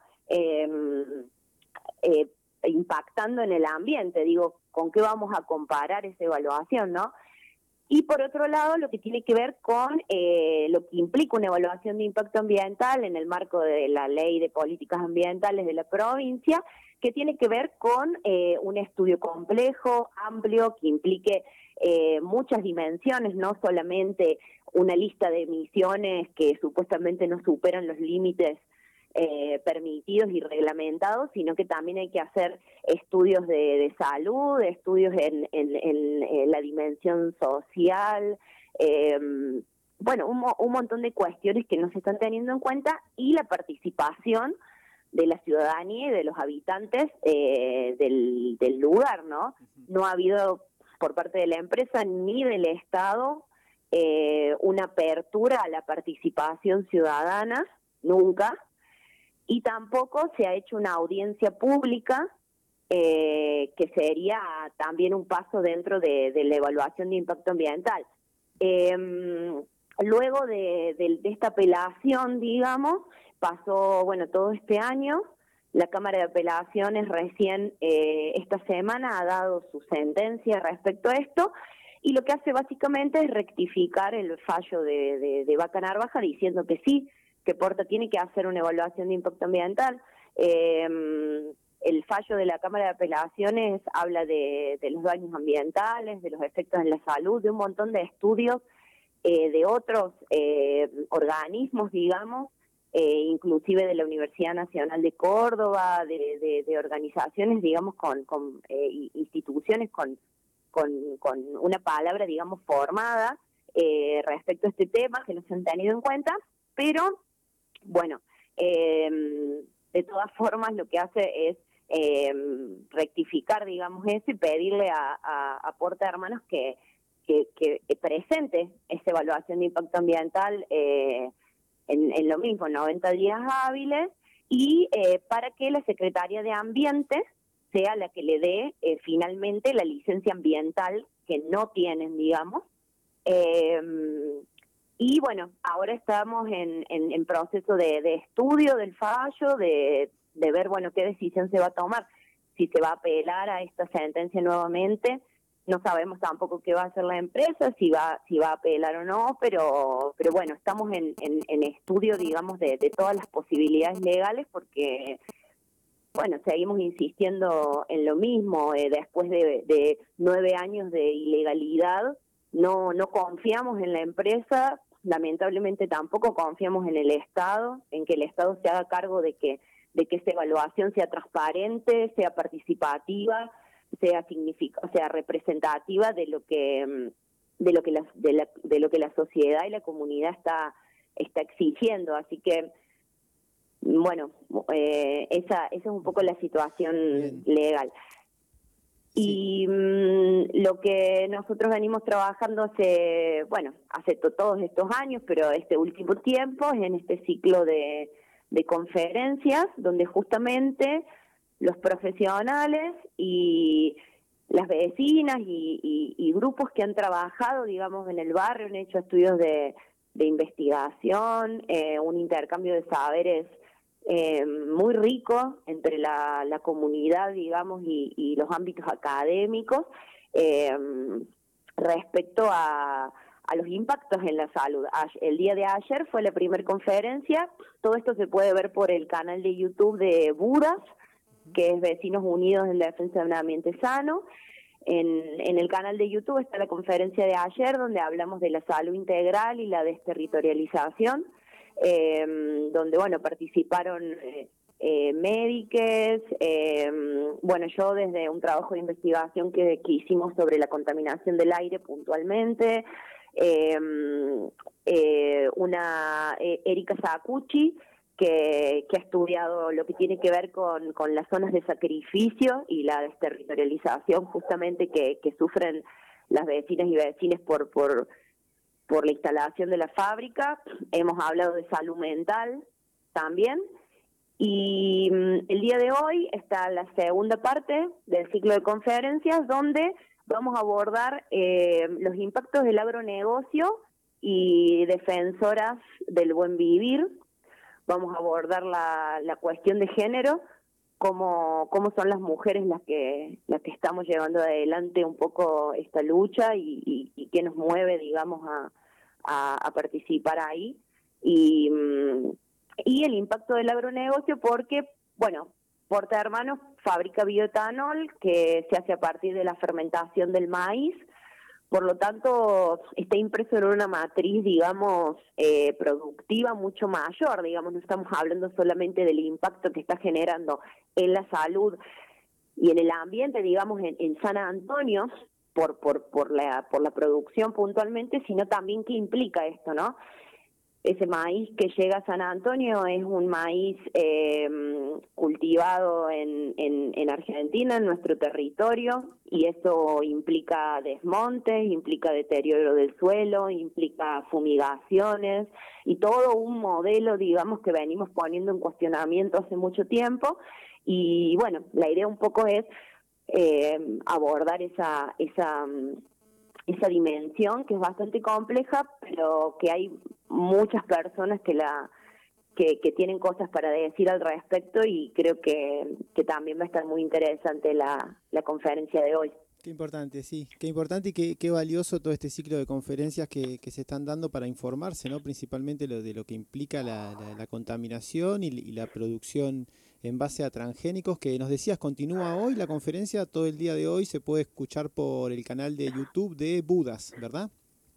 impactando en el ambiente. Digo, ¿con qué vamos a comparar esa evaluación, no? Y por otro lado, lo que tiene que ver con lo que implica una evaluación de impacto ambiental en el marco de la Ley de Políticas Ambientales de la provincia, que tiene que ver con un estudio complejo, amplio, que implique muchas dimensiones, no solamente una lista de emisiones que supuestamente no superan los límites permitidos y reglamentados, sino que también hay que hacer estudios de salud, estudios en la dimensión social, bueno, un montón de cuestiones que no se están teniendo en cuenta, y la participación de la ciudadanía y de los habitantes del lugar, ¿no? No ha habido por parte de la empresa ni del Estado una apertura a la participación ciudadana, nunca, y tampoco se ha hecho una audiencia pública que sería también un paso dentro de la evaluación de impacto ambiental. Luego de esta apelación, digamos, pasó, bueno, todo este año. La Cámara de Apelaciones recién esta semana ha dado su sentencia respecto a esto, y lo que hace básicamente es rectificar el fallo de Vaca Narvaja, diciendo que sí, que Porta tiene que hacer una evaluación de impacto ambiental. El fallo de la Cámara de Apelaciones habla de los daños ambientales, de los efectos en la salud, de un montón de estudios de otros organismos, digamos, inclusive de la Universidad Nacional de Córdoba, de organizaciones, digamos, con instituciones con una palabra, digamos, formada respecto a este tema, que no se han tenido en cuenta, pero, bueno, de todas formas lo que hace es rectificar, digamos, eso y pedirle a Porta Hermanos que presente esa evaluación de impacto ambiental en lo mismo, 90 días hábiles, y para que la Secretaría de Ambiente sea la que le dé finalmente la licencia ambiental que no tienen, digamos. Y bueno, ahora estamos en proceso de estudio del fallo, de ver, bueno, qué decisión se va a tomar, si se va a apelar a esta sentencia nuevamente. No sabemos tampoco qué va a hacer la empresa, si va a apelar o no, pero bueno, estamos en estudio, digamos, de todas las posibilidades legales, porque, bueno, seguimos insistiendo en lo mismo. Después de 9 años de ilegalidad, no confiamos en la empresa, lamentablemente tampoco confiamos en el Estado, en que el Estado se haga cargo de que esa evaluación sea transparente, sea participativa, sea representativa de lo que la sociedad y la comunidad está exigiendo. Así que, bueno, esa es un poco la situación legal. Sí. Y lo que nosotros venimos trabajando hace todos estos años, pero este último tiempo, es en este ciclo de conferencias, donde justamente los profesionales y las vecinas y grupos que han trabajado, digamos, en el barrio, han hecho estudios de investigación, un intercambio de saberes muy rico entre la comunidad, digamos, y los ámbitos académicos respecto a los impactos en la salud. El día de ayer fue la primera conferencia. Todo esto se puede ver por el canal de YouTube de Budas, que es Vecinos Unidos en la Defensa de un Ambiente Sano. En el canal de YouTube está la conferencia de ayer, donde hablamos de la salud integral y la desterritorialización, donde, bueno, participaron médicos, bueno, yo desde un trabajo de investigación que hicimos sobre la contaminación del aire puntualmente, Erika Sakuchi, que ha estudiado lo que tiene que ver con las zonas de sacrificio y la desterritorialización justamente que sufren las vecinas y vecinos por la instalación de la fábrica. Hemos hablado de salud mental también. Y el día de hoy está la segunda parte del ciclo de conferencias, donde vamos a abordar los impactos del agronegocio y defensoras del buen vivir. Vamos a abordar la cuestión de género, cómo son las mujeres las que estamos llevando adelante un poco esta lucha y qué nos mueve, digamos, a participar ahí. Y el impacto del agronegocio, porque, bueno, Porta Hermanos fabrica bioetanol que se hace a partir de la fermentación del maíz. Por lo tanto, está impreso en una matriz, digamos, productiva mucho mayor, digamos, no estamos hablando solamente del impacto que está generando en la salud y en el ambiente, digamos, en San Antonio, por la producción puntualmente, sino también qué implica esto, ¿no? Ese maíz que llega a San Antonio es un maíz cultivado en Argentina, en nuestro territorio, y eso implica desmontes, implica deterioro del suelo, implica fumigaciones y todo un modelo, digamos, que venimos poniendo en cuestionamiento hace mucho tiempo. Y bueno, la idea un poco es abordar esa dimensión que es bastante compleja, pero que hay muchas personas que tienen cosas para decir al respecto, y creo que también va a estar muy interesante la conferencia de hoy. Qué importante, sí, qué importante y qué valioso todo este ciclo de conferencias que se están dando para informarse, ¿no? Principalmente de lo que implica la contaminación y la producción en base a transgénicos, que nos decías continúa hoy la conferencia, todo el día de hoy se puede escuchar por el canal de YouTube de Budas, ¿verdad?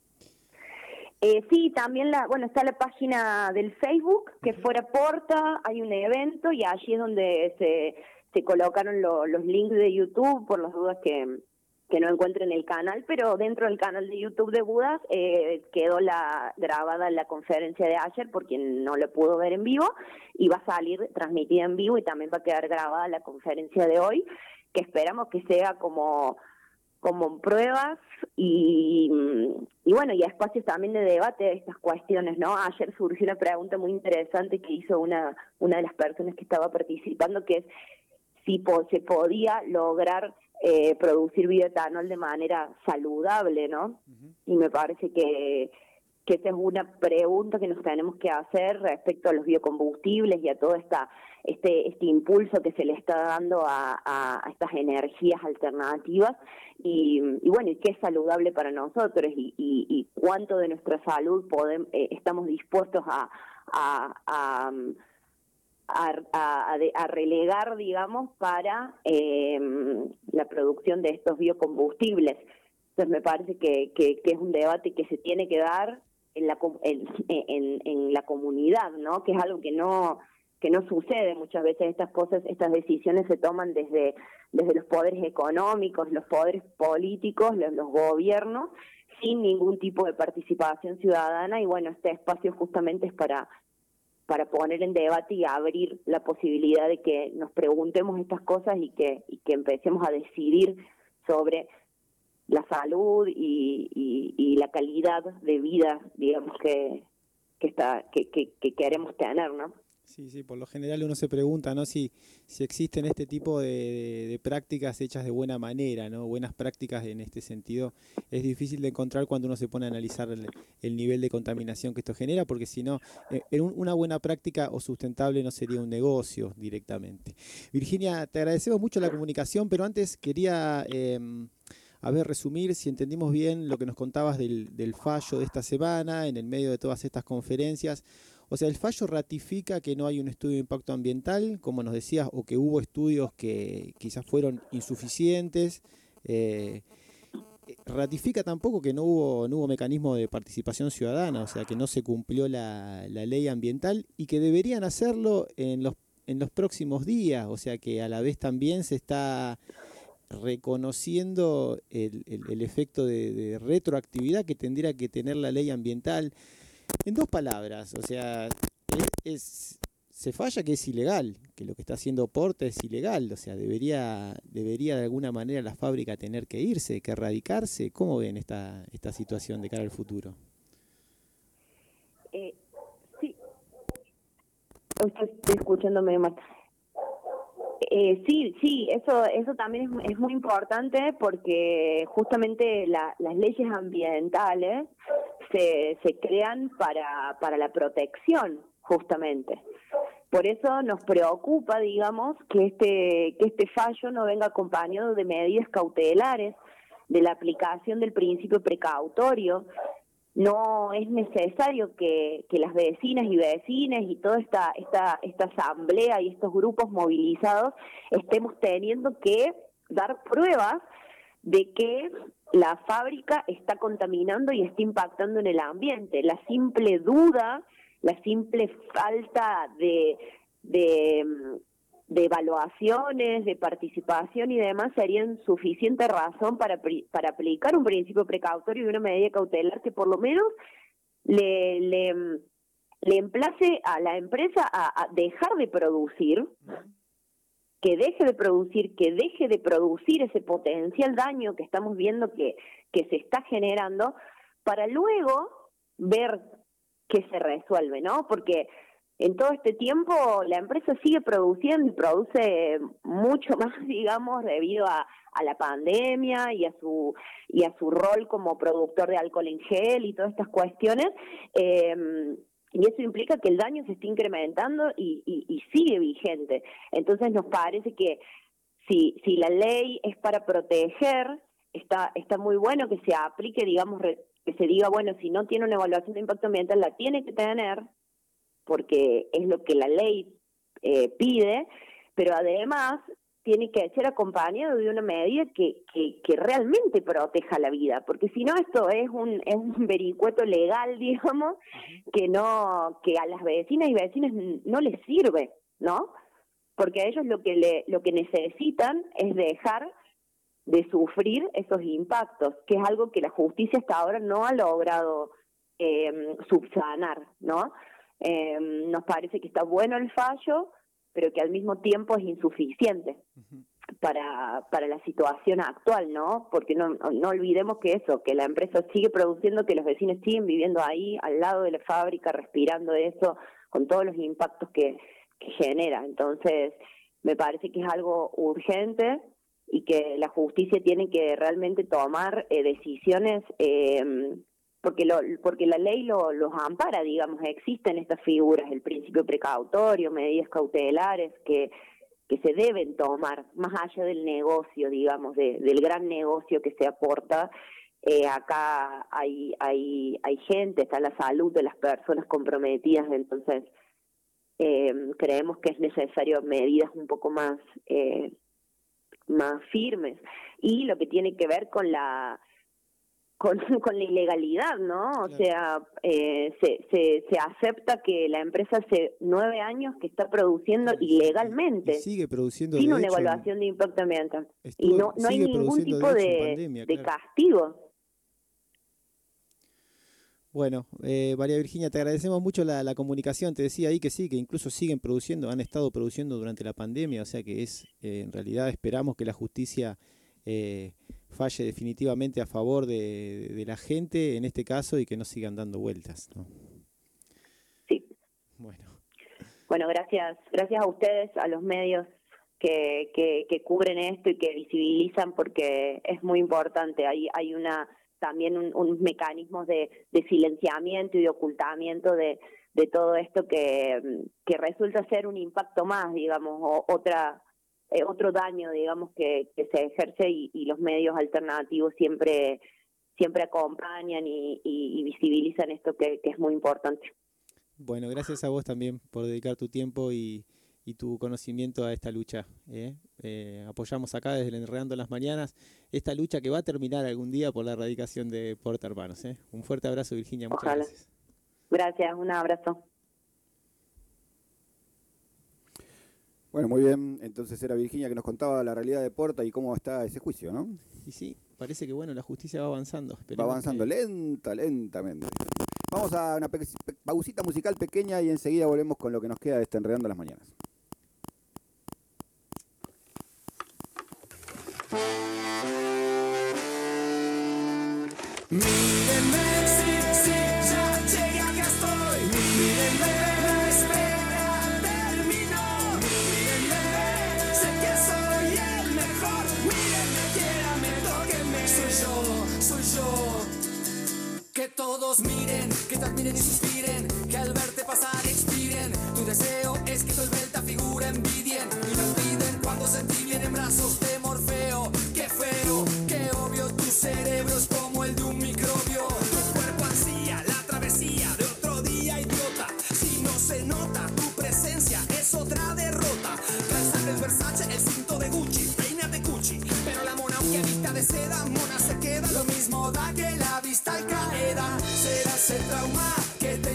Sí, también está la página del Facebook, que fuera Porta, hay un evento y allí es donde se colocaron los links de YouTube por las dudas que no encuentren el canal, pero dentro del canal de YouTube de Budas quedó grabada la conferencia de ayer por quien no la pudo ver en vivo, y va a salir transmitida en vivo, y también va a quedar grabada la conferencia de hoy, que esperamos que sea como pruebas y bueno, y espacios también de debate de estas cuestiones, ¿no? Ayer surgió una pregunta muy interesante que hizo una de las personas que estaba participando, que es si se podía lograr producir bioetanol de manera saludable, ¿no? Y me parece que esa es una pregunta que nos tenemos que hacer respecto a los biocombustibles y a todo este impulso que se le está dando a estas energías alternativas, y bueno, y qué es saludable para nosotros, y cuánto de nuestra salud estamos dispuestos a relegar, digamos, para la producción de estos biocombustibles. Entonces me parece que es un debate que se tiene que dar en la comunidad, ¿no? Que es algo que no sucede muchas veces. Estas decisiones se toman desde los poderes económicos, los poderes políticos, los gobiernos, sin ningún tipo de participación ciudadana, y bueno, este espacio justamente es para poner en debate y abrir la posibilidad de que nos preguntemos estas cosas y que empecemos a decidir sobre la salud y la calidad de vida, digamos, que queremos tener, ¿no? Sí, por lo general uno se pregunta, ¿no? Si existen este tipo de prácticas hechas de buena manera, ¿no? Buenas prácticas en este sentido. Es difícil de encontrar cuando uno se pone a analizar el nivel de contaminación que esto genera, porque si no, una buena práctica o sustentable no sería un negocio directamente. Virginia, te agradecemos mucho la comunicación, pero antes quería resumir, si entendimos bien lo que nos contabas del fallo de esta semana, en el medio de todas estas conferencias. O sea, el fallo ratifica que no hay un estudio de impacto ambiental, como nos decías, o que hubo estudios que quizás fueron insuficientes. Ratifica tampoco que no hubo mecanismo de participación ciudadana, o sea, que no se cumplió la ley ambiental y que deberían hacerlo en los próximos días. O sea, que a la vez también se está reconociendo el efecto de retroactividad que tendría que tener la ley ambiental. En dos palabras, o sea, se falla que es ilegal, que lo que está haciendo Porta es ilegal, o sea, debería de alguna manera la fábrica tener que irse, que erradicarse. ¿Cómo ven esta situación de cara al futuro? Sí, estoy escuchándome, Marta. Sí, eso también es muy importante, porque justamente las leyes ambientales se crean para la protección, justamente. Por eso nos preocupa, digamos, que este fallo no venga acompañado de medidas cautelares, de la aplicación del principio precautorio. No es necesario que las vecinas y vecinos y toda esta asamblea y estos grupos movilizados estemos teniendo que dar pruebas de que la fábrica está contaminando y está impactando en el ambiente. La simple duda, la simple falta de evaluaciones, de participación y demás serían suficiente razón para aplicar un principio precautorio y una medida cautelar que por lo menos le le emplace a la empresa a dejar de producir, que deje de producir ese potencial daño que estamos viendo que se está generando, para luego ver qué se resuelve, ¿no? Porque en todo este tiempo la empresa sigue produciendo y produce mucho más, digamos, debido a la pandemia y a su rol como productor de alcohol en gel y todas estas cuestiones, y eso implica que el daño se está incrementando y sigue vigente. Entonces nos parece que si la ley es para proteger, está muy bueno que se aplique, digamos, que se diga, bueno, si no tiene una evaluación de impacto ambiental, la tiene que tener, porque es lo que la ley pide, pero además tiene que ser acompañado de una medida que realmente proteja la vida, porque si no esto es un vericueto legal, digamos, que a las vecinas y vecinos no les sirve, ¿no? Porque a ellos lo que necesitan es dejar de sufrir esos impactos, que es algo que la justicia hasta ahora no ha logrado subsanar, ¿no? Nos parece que está bueno el fallo, pero que al mismo tiempo es insuficiente para la situación actual, ¿no? Porque no olvidemos que la empresa sigue produciendo, que los vecinos siguen viviendo ahí, al lado de la fábrica, respirando eso, con todos los impactos que genera. Entonces, me parece que es algo urgente y que la justicia tiene que realmente tomar decisiones, porque la ley los ampara, digamos, existen estas figuras, el principio precautorio, medidas cautelares que se deben tomar, más allá del negocio, digamos, del gran negocio que se aporta. Acá hay gente, está la salud de las personas comprometidas, entonces creemos que es necesario medidas un poco más firmes, y lo que tiene que ver con la ilegalidad, ¿no? O sea, se acepta que la empresa hace 9 años que está produciendo ilegalmente, y sigue produciendo sin una evaluación de impacto ambiental, y no hay ningún tipo de castigo. Bueno, María Virginia, te agradecemos mucho la comunicación. Te decía ahí que sí, que incluso siguen produciendo, han estado produciendo durante la pandemia, o sea que en realidad esperamos que la justicia falle definitivamente a favor de la gente en este caso y que no sigan dando vueltas, ¿no? Sí. Bueno, gracias a ustedes, a los medios que cubren esto y que visibilizan, porque es muy importante. Hay también un mecanismo de silenciamiento y de ocultamiento de todo esto que resulta ser un impacto más, digamos, o otro daño, digamos, que se ejerce, y los medios alternativos siempre acompañan y visibilizan esto que es muy importante. Bueno, gracias a vos también por dedicar tu tiempo y tu conocimiento a esta lucha. Apoyamos acá desde el Enredando las Mañanas esta lucha que va a terminar algún día por la erradicación de portahermanos. Un fuerte abrazo, Virginia. Muchas gracias. Gracias, un abrazo. Bueno, muy bien. Entonces era Virginia que nos contaba la realidad de Porta y cómo está ese juicio, ¿no? Y sí, parece que la justicia va avanzando. Va avanzando lentamente. Vamos a una pausita musical pequeña y enseguida volvemos con lo que nos queda de este Enredando las Mañanas. Mírenme, sí, ya llegué, acá estoy. Mírenme, la espera terminó. Mírenme, sé que soy el mejor. Mírenme, quiérame, tóquenme. Soy yo. Que todos miren, que te admiren y suspiren, que al verte pasar expiren. Tu deseo es que tu esbelta figura envidien y me olviden cuando sentí bien en brazos de Morfeo. Qué feo, qué obvio, tu cerebro es como el de un microbio. Tu cuerpo ansía la travesía de otro día idiota. Si no se nota, tu presencia es otra derrota. Calzar el Versace, el cinto de Gucci, peínate Gucci. Pero la mona, aunque vista de seda, mona se queda. Lo mismo da que la vista al caer. Serás el trauma que te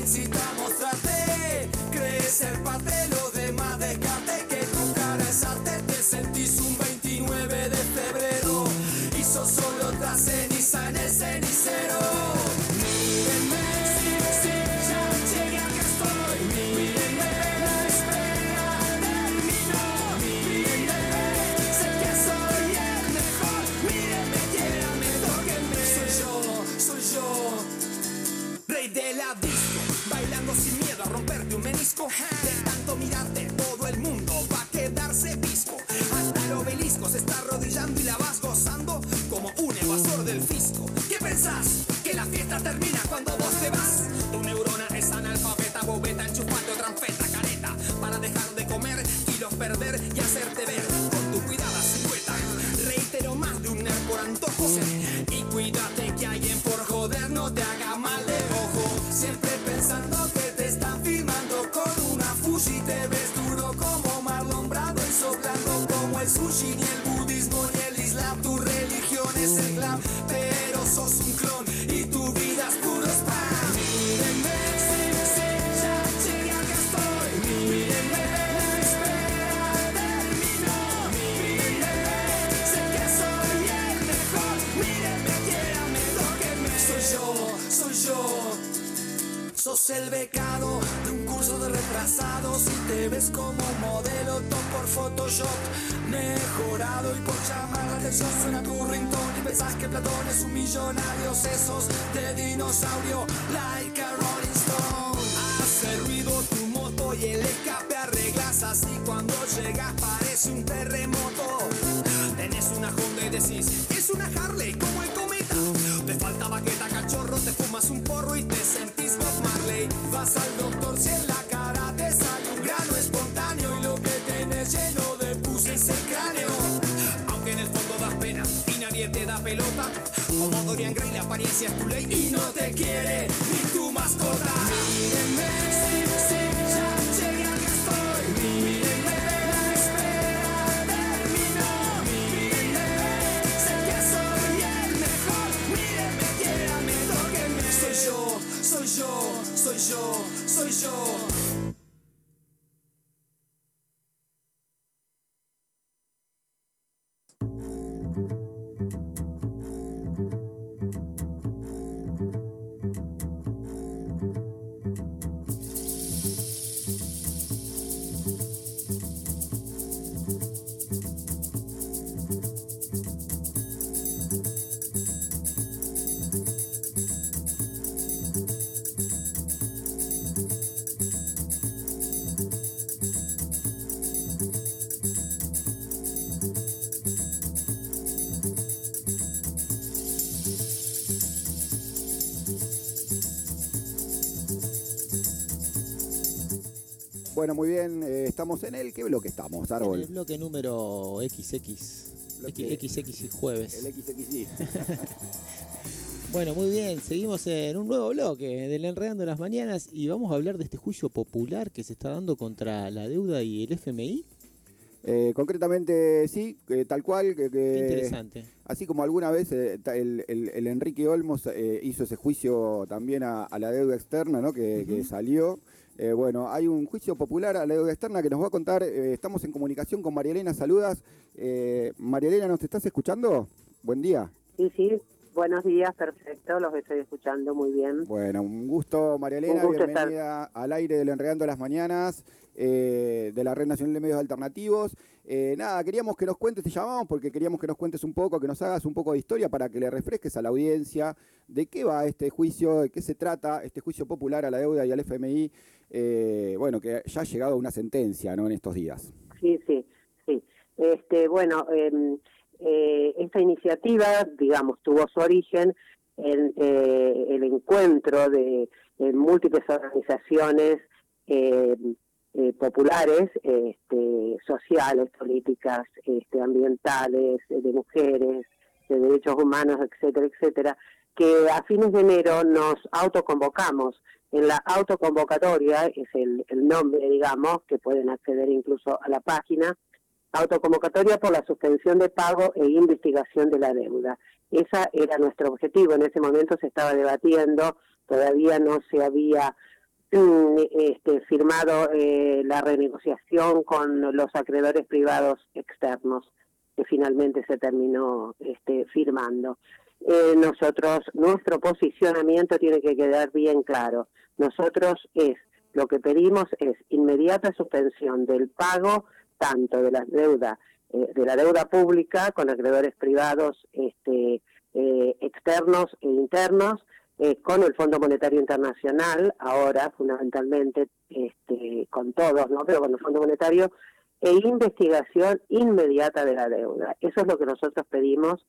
y hacerte ver con tu cuidada silueta. Reitero, más de un nerd por antojo. Y cuídate que alguien por joder no te haga mal de ojo. Siempre pensando que te están filmando con una Fuji. Te ves duro como Marlon Brando y soplando como el sushi. Ni el budismo ni el islam, tu religión es el glam. Pero sos un clon y tu vida es puro spam. Mírenme, ya llegué, acá estoy. Mírenme, espera, termino. Mírenme, sé que soy el mejor. Mírenme, quiéranme, tóquenme. Soy yo. Sos el becado de un curso de retrasados y te ves como un modelo top por Photoshop mejorado, y por llamar la atención suena tu ringtone y pensás que Platón es un millonario. Sesos de dinosaurio like a Rolling Stone. Hace ruido tu moto y el escape arreglas así, cuando llegas parece un terremoto. Tenés una Honda y decís, es una Harley como el cometa. Te falta baqueta, cachorro, te fumas un porro y te sentís Bob Marley. Vas al doctor si en la cara te sale un grano espontáneo y lo que tenés lleno de pus es el cráneo. Aunque en el fondo das pena y nadie te da pelota, como Dorian Gray la apariencia es tu ley y no te quiere ni tu mascota. Mírenme, ya llegué, acá estoy. Mírenme, espera, termino. Mírenme, sé que soy el mejor. Mírenme, quiéranme, tóquenme. Soy yo. Bueno, muy bien, estamos en el... ¿Qué bloque estamos, Árbol? En el bloque número XX. XX y jueves. El XXI. Bueno, muy bien, seguimos en un nuevo bloque del Enredando las Mañanas y vamos a hablar de este juicio popular que se está dando contra la deuda y el FMI. Concretamente, sí, tal cual. Qué interesante. Así como alguna vez el Enrique Olmos hizo ese juicio también a la deuda externa, ¿no? Que salió. Bueno, hay un juicio popular a la deuda externa que nos va a contar. Estamos en comunicación con María Elena. Saludas. María Elena, ¿nos estás escuchando? Buen día. Sí. Buenos días, perfecto, los estoy escuchando muy bien. Bueno, un gusto, María Elena, bienvenida al aire del Enredando las Mañanas, de la Red Nacional de Medios Alternativos. Nada, queríamos que nos cuentes, te llamamos porque queríamos que nos cuentes un poco, que nos hagas un poco de historia para que le refresques a la audiencia de qué va este juicio, de qué se trata, este juicio popular a la deuda y al FMI, bueno, que ya ha llegado a una sentencia, ¿no?, en estos días. Sí. Esta iniciativa, digamos, tuvo su origen en el encuentro de múltiples organizaciones populares, sociales, políticas, ambientales, de mujeres, de derechos humanos, etcétera, que a fines de enero nos autoconvocamos. En la autoconvocatoria, es el nombre, digamos, que pueden acceder incluso a la página, autoconvocatoria por la suspensión de pago e investigación de la deuda. Ese era nuestro objetivo. En ese momento se estaba debatiendo, todavía no se había firmado la renegociación con los acreedores privados externos, que finalmente se terminó firmando. Nuestro posicionamiento tiene que quedar bien claro. Lo que pedimos es inmediata suspensión del pago tanto de la deuda pública con acreedores privados externos e internos, con el Fondo Monetario Internacional, ahora fundamentalmente con todos, ¿no?, pero con el Fondo Monetario, e investigación inmediata de la deuda. Eso es lo que nosotros pedimos,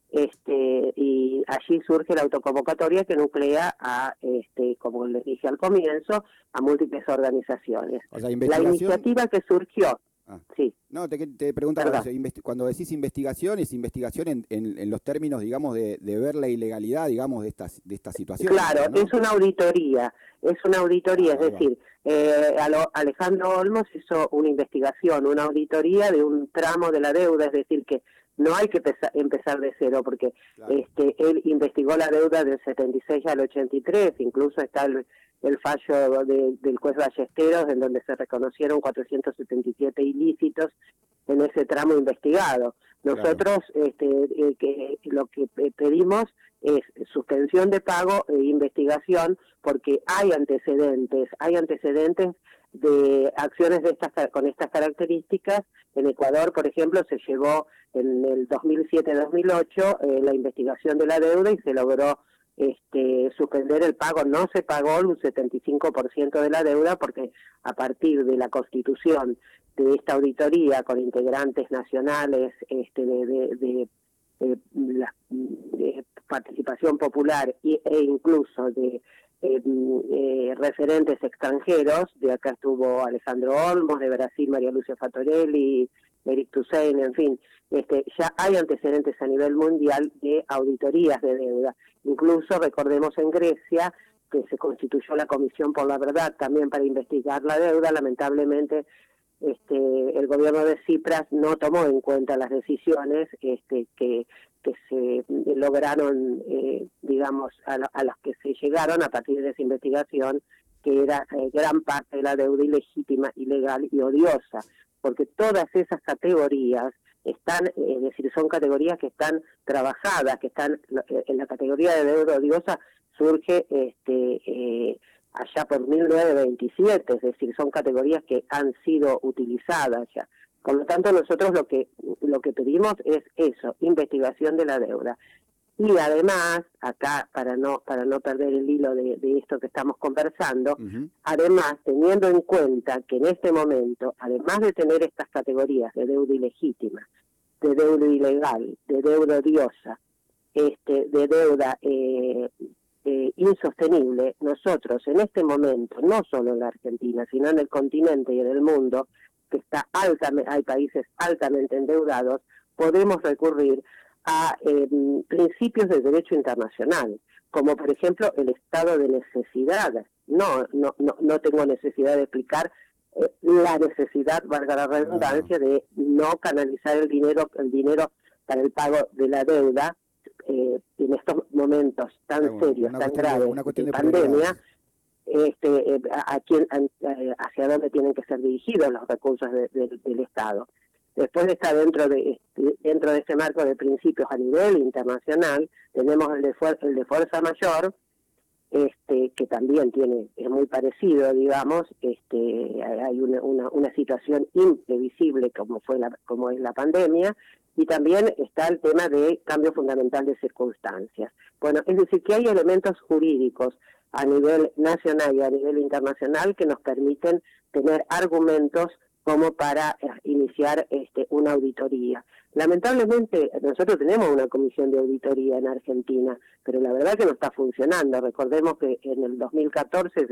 y allí surge la autoconvocatoria que nuclea a, como les dije al comienzo, a múltiples organizaciones. O sea, la iniciativa que surgió Sí. No, te preguntaba, cuando decís investigación, ¿es investigación en los términos, digamos, de ver la ilegalidad, digamos, de esta situación? Claro, ¿no? Es una auditoría, es decir, Alejandro Olmos hizo una investigación, una auditoría de un tramo de la deuda, es decir, que no hay que empezar de cero, porque él investigó la deuda del 76 al 83, incluso está el fallo del juez Ballesteros, en donde se reconocieron 477 ilícitos en ese tramo investigado. Nosotros lo que pedimos es suspensión de pago e investigación, porque hay antecedentes de acciones con estas características. En Ecuador, por ejemplo, se llevó en el 2007-2008 la investigación de la deuda y se logró suspender el pago. No se pagó un 75% de la deuda, porque a partir de la constitución de esta auditoría con integrantes nacionales de participación popular e incluso de referentes extranjeros, de acá estuvo Alejandro Olmos, de Brasil María Lucia Fattorelli, Eric Toussaint, en fin, ya hay antecedentes a nivel mundial de auditorías de deuda. Incluso recordemos en Grecia que se constituyó la Comisión por la Verdad también para investigar la deuda. Lamentablemente el gobierno de Tsipras no tomó en cuenta las decisiones que se lograron, digamos, a las que se llegaron a partir de esa investigación, que era gran parte de la deuda ilegítima, ilegal y odiosa, porque todas esas categorías están, es decir, son categorías que están trabajadas, que están en la categoría de deuda odiosa, surge allá por 1927, es decir, son categorías que han sido utilizadas ya. Por lo tanto, nosotros lo que pedimos es eso, investigación de la deuda. Y además, acá, para no perder el hilo de esto que estamos conversando, además, teniendo en cuenta que en este momento, además de tener estas categorías de deuda ilegítima, de deuda ilegal, de deuda odiosa, de deuda insostenible, nosotros en este momento, no solo en la Argentina, sino en el continente y en el mundo, que hay países altamente endeudados, podemos recurrir a principios de derecho internacional, como por ejemplo el estado de necesidad. No tengo necesidad de explicar la necesidad, valga la redundancia, de no canalizar el dinero para el pago de la deuda en estos momentos tan serios, tan graves de pandemia. Hacia dónde tienen que ser dirigidos los recursos del Estado. Después está dentro de este marco de principios a nivel internacional, tenemos el de fuerza mayor, que también es muy parecido, digamos. Hay una situación imprevisible como es la pandemia, y también está el tema de cambio fundamental de circunstancias. Bueno, es decir, que hay elementos jurídicos a nivel nacional y a nivel internacional que nos permiten tener argumentos como para iniciar una auditoría. Lamentablemente, nosotros tenemos una comisión de auditoría en Argentina, pero la verdad que no está funcionando. Recordemos que en el 2014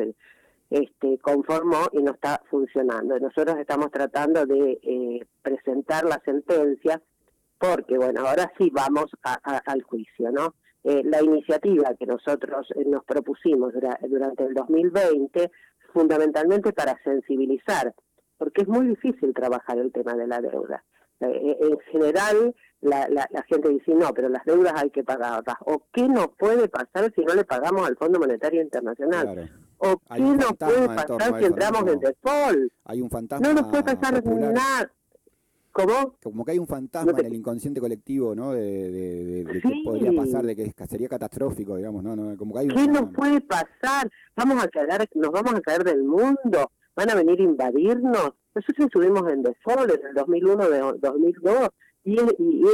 se conformó y no está funcionando. Nosotros estamos tratando de presentar la sentencia, porque, bueno, ahora sí vamos al juicio, ¿no? La iniciativa que nosotros nos propusimos durante el 2020, fundamentalmente para sensibilizar, porque es muy difícil trabajar el tema de la deuda. En general, la gente dice, no, pero las deudas hay que pagarlas. ¿O qué nos puede pasar si no le pagamos al Fondo Monetario Internacional? Claro. ¿O qué nos puede pasar si entramos en default? Hay un fantasma. No nos puede pasar nada. ¿Cómo? Como que hay un fantasma en el inconsciente colectivo, ¿no? De sí, que podría pasar, de que sería catastrófico, digamos, ¿no? Como que hay ¿qué nos puede pasar? ¿Nos vamos a caer del mundo? ¿Van a venir a invadirnos? Nosotros estuvimos en default en el 2001, 2002, y es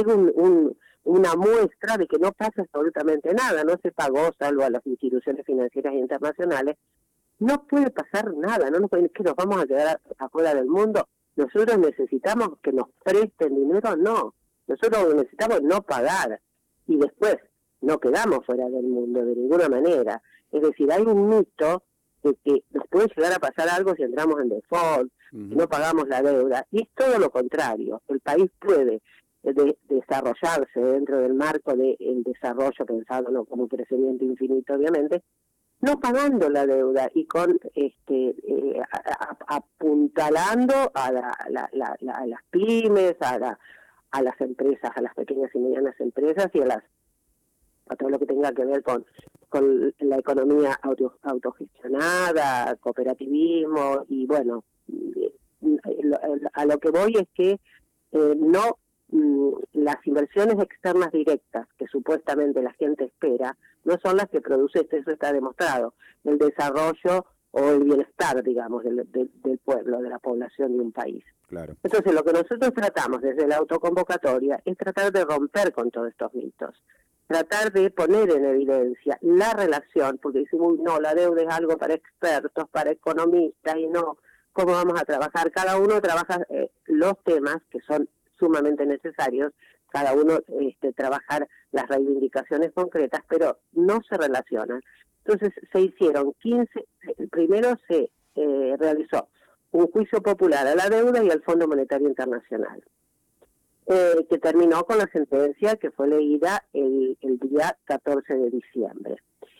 una muestra de que no pasa absolutamente nada, no se pagó, salvo a las instituciones financieras internacionales. No puede pasar nada, que nos vamos a quedar afuera del mundo. Nosotros necesitamos que nos presten dinero, no. Nosotros necesitamos no pagar. Y después no quedamos fuera del mundo de ninguna manera. Es decir, hay un mito de que nos puede llegar a pasar algo si entramos en default, no pagamos la deuda, y es todo lo contrario. El país puede desarrollarse dentro del marco del desarrollo pensado no como un crecimiento infinito, obviamente, no pagando la deuda y con apuntalando a las pymes, a las empresas, a las pequeñas y medianas empresas y a todo lo que tenga que ver con la economía autogestionada, cooperativismo, y bueno, a lo que voy es que las inversiones externas directas que supuestamente la gente espera no son las que produce, eso está demostrado, el desarrollo o el bienestar, digamos, del pueblo, de la población de un país. Claro. Entonces, lo que nosotros tratamos desde la autoconvocatoria es tratar de romper con todos estos mitos, tratar de poner en evidencia la relación, porque decimos, no, la deuda es algo para expertos, para economistas, y no, ¿cómo vamos a trabajar? Cada uno trabaja los temas que son sumamente necesarios, cada uno trabajar las reivindicaciones concretas, pero no se relacionan. Entonces se hicieron 15, primero se realizó un juicio popular a la deuda y al Fondo Monetario Internacional, que terminó con la sentencia que fue leída el día 14 de diciembre.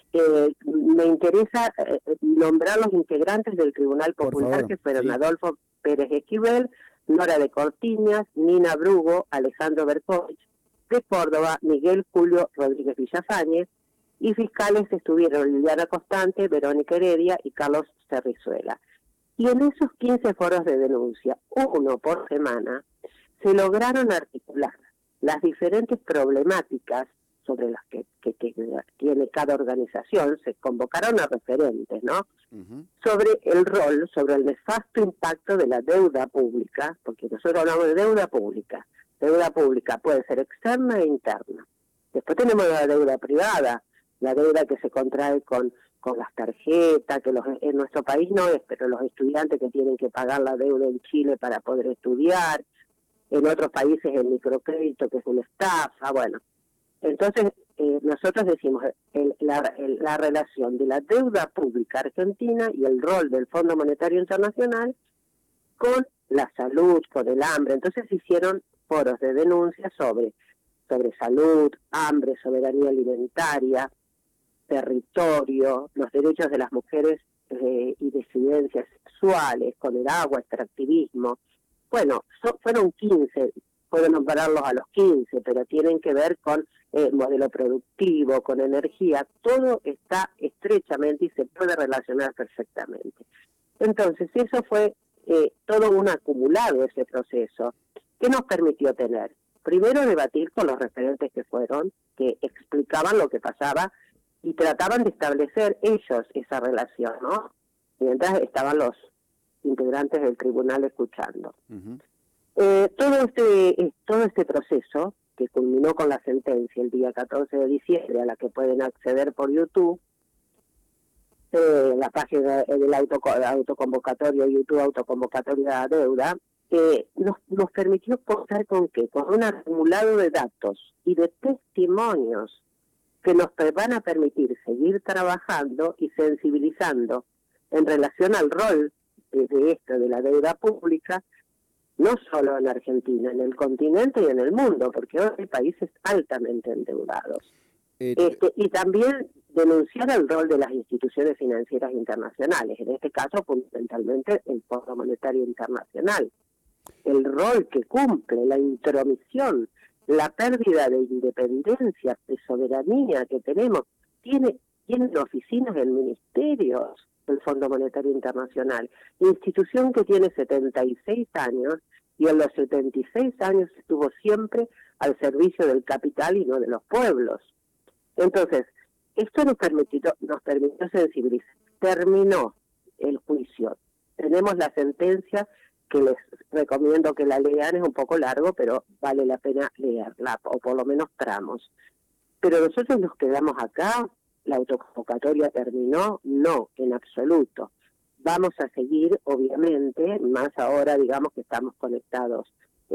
Me interesa nombrar los integrantes del Tribunal Popular, que fueron sí. Adolfo Pérez Esquivel, Nora de Cortiñas, Nina Brugo, Alejandro Berkovich, de Córdoba, Miguel Julio Rodríguez Villafañez, y fiscales estuvieron Liliana Constante, Verónica Heredia y Carlos Cerrizuela. Y en esos 15 foros de denuncia, uno por semana, se lograron articular las diferentes problemáticas sobre las que tiene cada organización. Se convocaron a referentes, ¿no? Sobre el rol, sobre el nefasto impacto de la deuda pública, porque nosotros hablamos de deuda pública. Deuda pública puede ser externa e interna. Después tenemos la deuda privada, la deuda que se contrae con las tarjetas, que en nuestro país no es, pero los estudiantes que tienen que pagar la deuda en Chile para poder estudiar, en otros países el microcrédito, que es una estafa, bueno. Entonces, nosotros decimos la relación de la deuda pública argentina y el rol del Fondo Monetario Internacional con la salud, con el hambre. Entonces hicieron foros de denuncia sobre salud, hambre, soberanía alimentaria, territorio, los derechos de las mujeres y disidencias sexuales, con el agua, extractivismo. Bueno, fueron 15, puedo nombrarlos a los 15, pero tienen que ver con modelo productivo, con energía, todo está estrechamente y se puede relacionar perfectamente. Entonces, eso fue todo un acumulado, ese proceso, que nos permitió tener, primero, debatir con los referentes que fueron, que explicaban lo que pasaba y trataban de establecer ellos esa relación, ¿no? Mientras estaban los integrantes del tribunal escuchando. Todo este proceso, que culminó con la sentencia el día 14 de diciembre, a la que pueden acceder por YouTube, la página del autoconvocatorio, YouTube Autoconvocatoria de Deuda, nos permitió contar con ¿qué? Con un acumulado de datos y de testimonios que nos van a permitir seguir trabajando y sensibilizando en relación al rol de la deuda pública, no solo en Argentina, en el continente y en el mundo, porque hoy hay países altamente endeudados. Y también denunciar el rol de las instituciones financieras internacionales, en este caso fundamentalmente el Fondo Monetario Internacional, el rol que cumple, la intromisión, la pérdida de independencia, de soberanía que tenemos. Tiene oficinas en ministerios el Fondo Monetario Internacional, institución que tiene 76 años y en los 76 años estuvo siempre al servicio del capital y no de los pueblos. Entonces, esto nos permitió sensibilizar. Terminó el juicio. Tenemos la sentencia, que les recomiendo que la lean, es un poco largo, pero vale la pena leerla, o por lo menos tramos. Pero nosotros nos quedamos acá. ¿La autoconvocatoria terminó? No, en absoluto. Vamos a seguir, obviamente, más ahora, digamos, que estamos conectados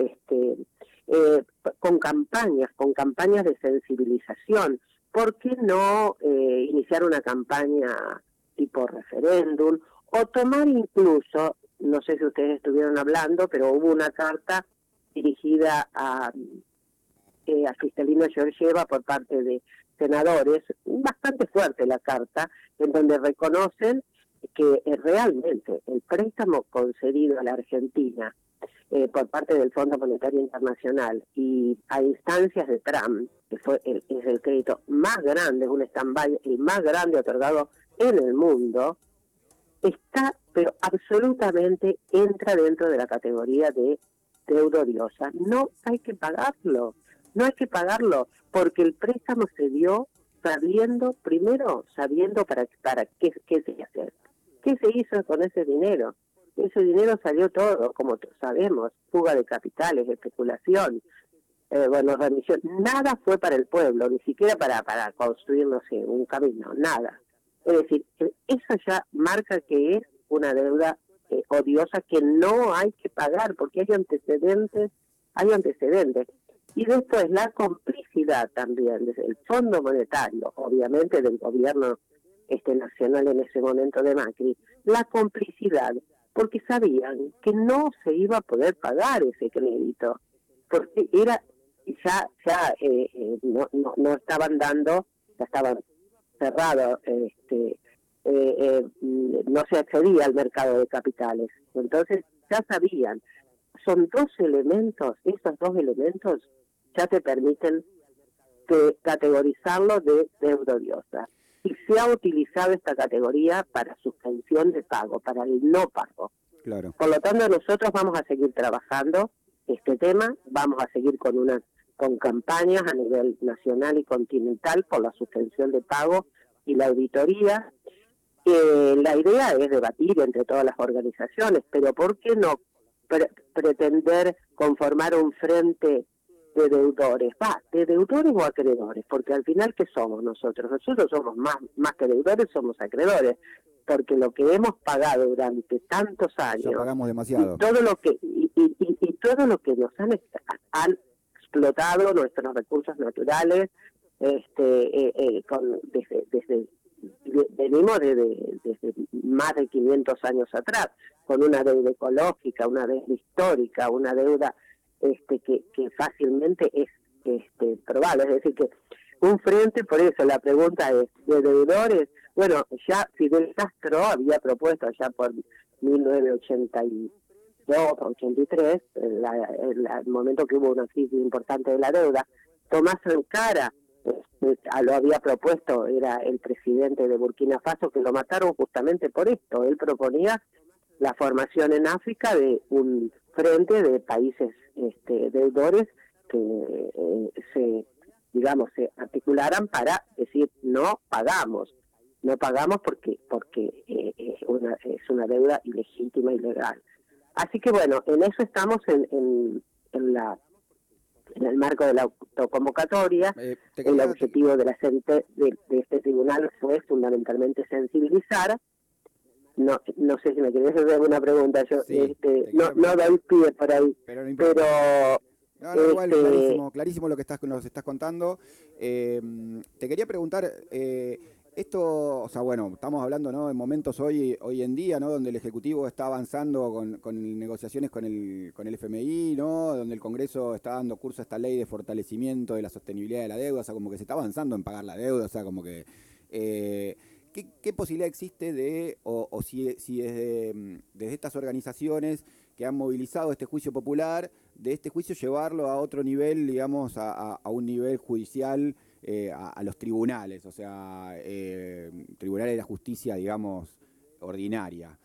con campañas de sensibilización. ¿Por qué no iniciar una campaña tipo referéndum o tomar incluso no sé si ustedes estuvieron hablando, pero hubo una carta dirigida a Cristalina Georgieva por parte de senadores, bastante fuerte la carta, en donde reconocen que realmente el préstamo concedido a la Argentina por parte del Fondo Monetario Internacional y a instancias de Trump, que es el crédito más grande, un stand-by, el más grande otorgado en el mundo, está, pero absolutamente entra dentro de la categoría de deuda odiosa. No hay que pagarlo, porque el préstamo se dio sabiendo para qué se hacer. ¿Qué se hizo con ese dinero? Ese dinero salió todo, como sabemos, fuga de capitales, especulación, remisión. Nada fue para el pueblo, ni siquiera para construir, no sé, un camino, nada. Es decir, eso ya marca que es una deuda odiosa que no hay que pagar, porque hay antecedentes. Y de esto es la complicidad también desde el Fondo Monetario, obviamente del gobierno nacional en ese momento de Macri, la complicidad, porque sabían que no se iba a poder pagar ese crédito, porque era no estaban dando, ya estaban cerrados, no se accedía al mercado de capitales. Entonces ya sabían, son esos dos elementos ya te permiten categorizarlo de deuda odiosa. Y se ha utilizado esta categoría para suspensión de pago, para el no pago. Claro. Por lo tanto, nosotros vamos a seguir trabajando este tema, vamos a seguir con campañas a nivel nacional y continental por la suspensión de pago y la auditoría. La idea es debatir entre todas las organizaciones, pero ¿por qué no pretender conformar un frente de deudores? ¿De deudores o acreedores? Porque al final, ¿qué somos nosotros? Nosotros somos más que deudores, somos acreedores, porque lo que hemos pagado durante tantos años, ya pagamos demasiado, y todo lo que nos han explotado nuestros recursos naturales, venimos desde más de 500 años atrás, con una deuda ecológica, una deuda histórica, una deuda que fácilmente es probable. Es decir, que un frente, por eso la pregunta es, ¿de deudores? Bueno, ya Fidel Castro había propuesto allá por 1982, 83, el momento que hubo una crisis importante de la deuda. Tomás Sankara lo había propuesto, era el presidente de Burkina Faso, que lo mataron justamente por esto. Él proponía la formación en África de un frente de países deudores que se articularan para decir no pagamos porque es una deuda ilegítima, ilegal. Así que bueno, en eso estamos en el marco de la autoconvocatoria. El objetivo de este tribunal fue fundamentalmente sensibilizar. No sé si me querés hacer alguna pregunta. Yo no doy pie por ahí, pero igual clarísimo lo que nos estás contando. Te quería preguntar, esto, o sea, bueno, estamos hablando, ¿no?, en momentos hoy en día, ¿no?, donde el Ejecutivo está avanzando con negociaciones con el FMI, ¿no?, donde el Congreso está dando curso a esta ley de fortalecimiento de la sostenibilidad de la deuda, o sea, como que se está avanzando en pagar la deuda, o sea, como que ¿qué posibilidad existe si desde estas organizaciones que han movilizado este juicio popular, de este juicio llevarlo a otro nivel, digamos, a un nivel judicial, a los tribunales, o sea, tribunales de la justicia, digamos, ordinaria?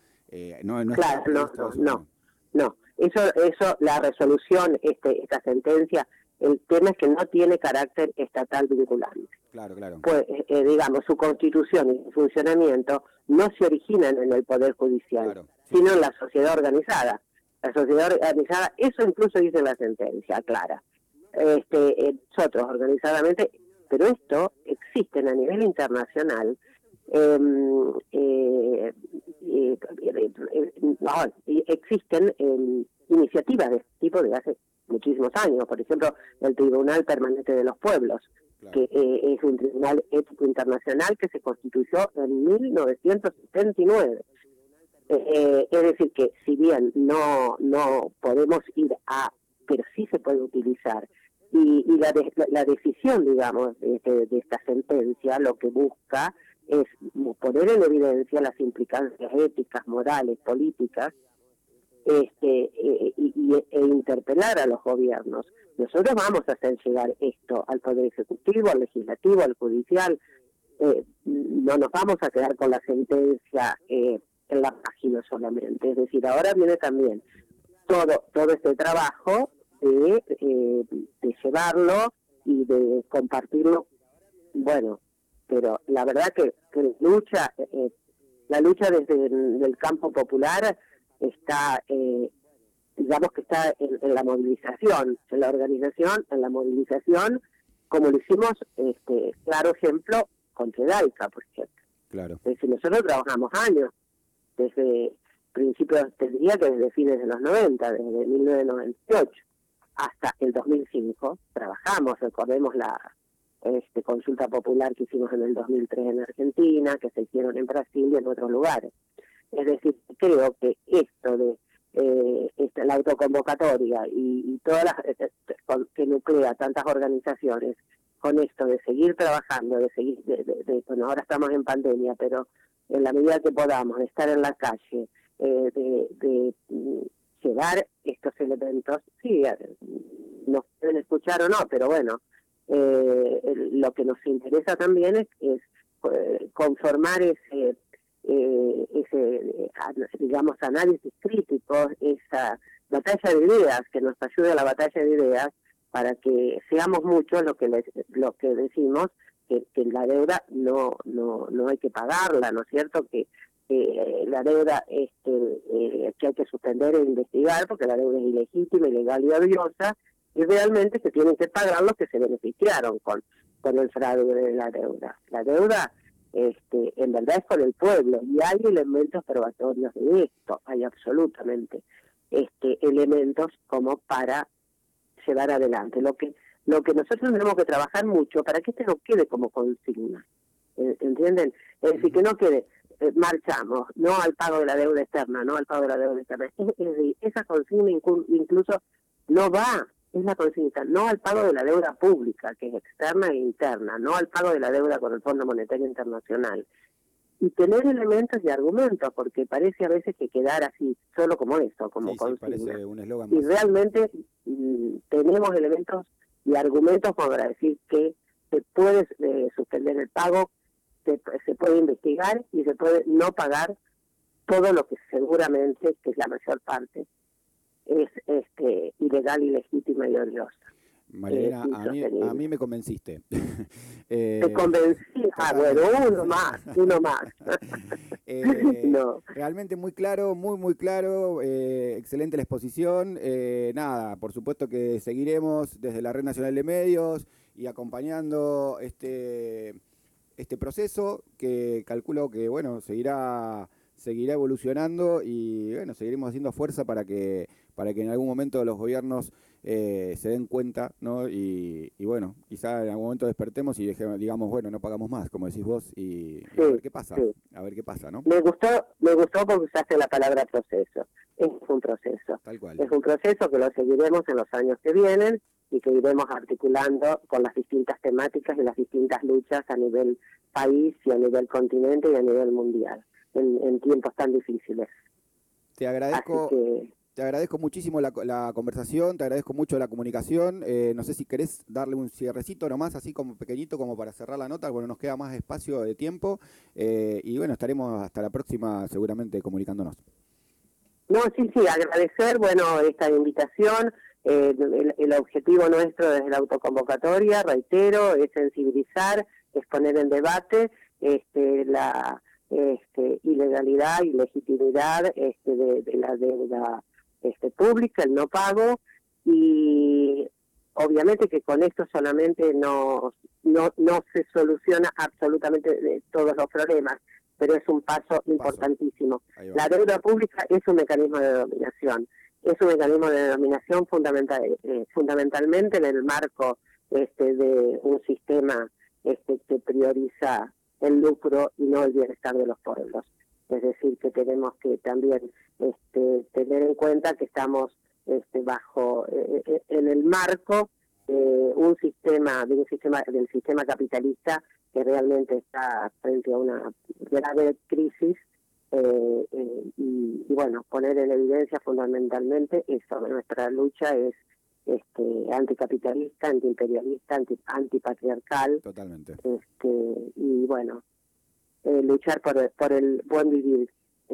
No. Eso, la resolución, esta sentencia, el tema es que no tiene carácter estatal vinculante. Claro. Pues, digamos, su constitución y su funcionamiento no se originan en el Poder Judicial, sino en la sociedad organizada. La sociedad organizada, eso incluso dice la sentencia, clara. Nosotros organizadamente, pero esto existen a nivel internacional, existen iniciativas de este tipo de hace muchísimos años. Por ejemplo, el Tribunal Permanente de los Pueblos, que es un tribunal ético internacional que se constituyó en 1979. Es decir, que si bien no podemos ir a, pero sí se puede utilizar. Y la decisión, digamos, de esta sentencia lo que busca es poner en evidencia las implicancias éticas, morales, políticas, e interpelar a los gobiernos. Nosotros vamos a hacer llegar esto al Poder Ejecutivo, al Legislativo, al Judicial. No nos vamos a quedar con la sentencia en la página solamente. Es decir, ahora viene también todo este trabajo de llevarlo y de compartirlo. Bueno, pero la verdad que la lucha desde el campo popular está, digamos que está en la movilización, en la organización, en la movilización, como lo hicimos, claro ejemplo, con Tedalca, por ejemplo. Claro. Es decir, nosotros trabajamos años, desde principios, te diría que desde fines de los 90, desde 1998 hasta el 2005, trabajamos, recordemos la consulta popular que hicimos en el 2003 en Argentina, que se hicieron en Brasil y en otros lugares. Es decir, creo que esto de la autoconvocatoria y todas las que nuclea tantas organizaciones, con esto de seguir trabajando, de seguir, bueno, ahora estamos en pandemia, pero en la medida que podamos, de estar en la calle, de llevar estos elementos, sí, nos pueden escuchar o no, pero bueno, lo que nos interesa también es conformar ese digamos, análisis crítico, esa batalla de ideas, que nos ayude a la batalla de ideas, para que seamos muchos los que decimos que la deuda no hay que pagarla, ¿no es cierto? Que la deuda que hay que suspender e investigar, porque la deuda es ilegítima, ilegal y odiosa, y realmente se tienen que pagar los que se beneficiaron con el fraude de la deuda. La deuda en verdad es con el pueblo, y hay elementos probatorios de esto, hay absolutamente elementos como para llevar adelante. Lo que nosotros tenemos que trabajar mucho para que no quede como consigna, ¿entienden? Es decir, que no quede, marchamos, no al pago de la deuda externa, no al pago de la deuda externa. Esa consigna incluso no va, es la consigna, no al pago de la deuda pública, que es externa e interna, no al pago de la deuda con el Fondo Monetario Internacional. Y tener elementos y argumentos, porque parece a veces que quedar así, solo como eso, como consigna. Sí, parece un eslogan. Y realmente tenemos elementos y argumentos como para decir que se puede suspender el pago, se puede investigar y se puede no pagar todo lo que seguramente, que es la mayor parte, es ilegal, ilegítima y odiosa. Marielena, a mí me convenciste. Te convencí, bueno, uno más. No. Realmente muy claro, muy claro, excelente la exposición. Nada, por supuesto que seguiremos desde la Red Nacional de Medios y acompañando este proceso, que calculo que bueno seguirá evolucionando, y bueno, seguiremos haciendo fuerza para que en algún momento los gobiernos se den cuenta, ¿no? Y bueno, quizá en algún momento despertemos y digamos, bueno, no pagamos más, como decís vos, y a ver qué pasa, ¿no? Me gustó porque usaste la palabra proceso. Es un proceso. Tal cual. Es un proceso que lo seguiremos en los años que vienen y que iremos articulando con las distintas temáticas y las distintas luchas a nivel país y a nivel continente y a nivel mundial, en tiempos tan difíciles. Te agradezco muchísimo la conversación, te agradezco mucho la comunicación. No sé si querés darle un cierrecito nomás, así como pequeñito, como para cerrar la nota. Bueno, nos queda más espacio de tiempo, y bueno, estaremos hasta la próxima seguramente comunicándonos. No, sí, agradecer, bueno, esta invitación. El objetivo nuestro desde la autoconvocatoria, reitero, es sensibilizar, es poner en debate la ilegalidad y legitimidad de la deuda pública, el no pago, y obviamente que con esto solamente no se soluciona absolutamente todos los problemas, pero es un paso importantísimo. La deuda pública es un mecanismo de dominación, fundamentalmente en el marco de un sistema que prioriza el lucro y no el bienestar de los pueblos. Es decir, que tenemos que también tener en cuenta que estamos bajo en el marco del sistema capitalista que realmente está frente a una grave crisis y bueno, poner en evidencia fundamentalmente eso. Nuestra lucha es anticapitalista, antiimperialista, antipatriarcal. Totalmente. Y bueno, luchar por el buen vivir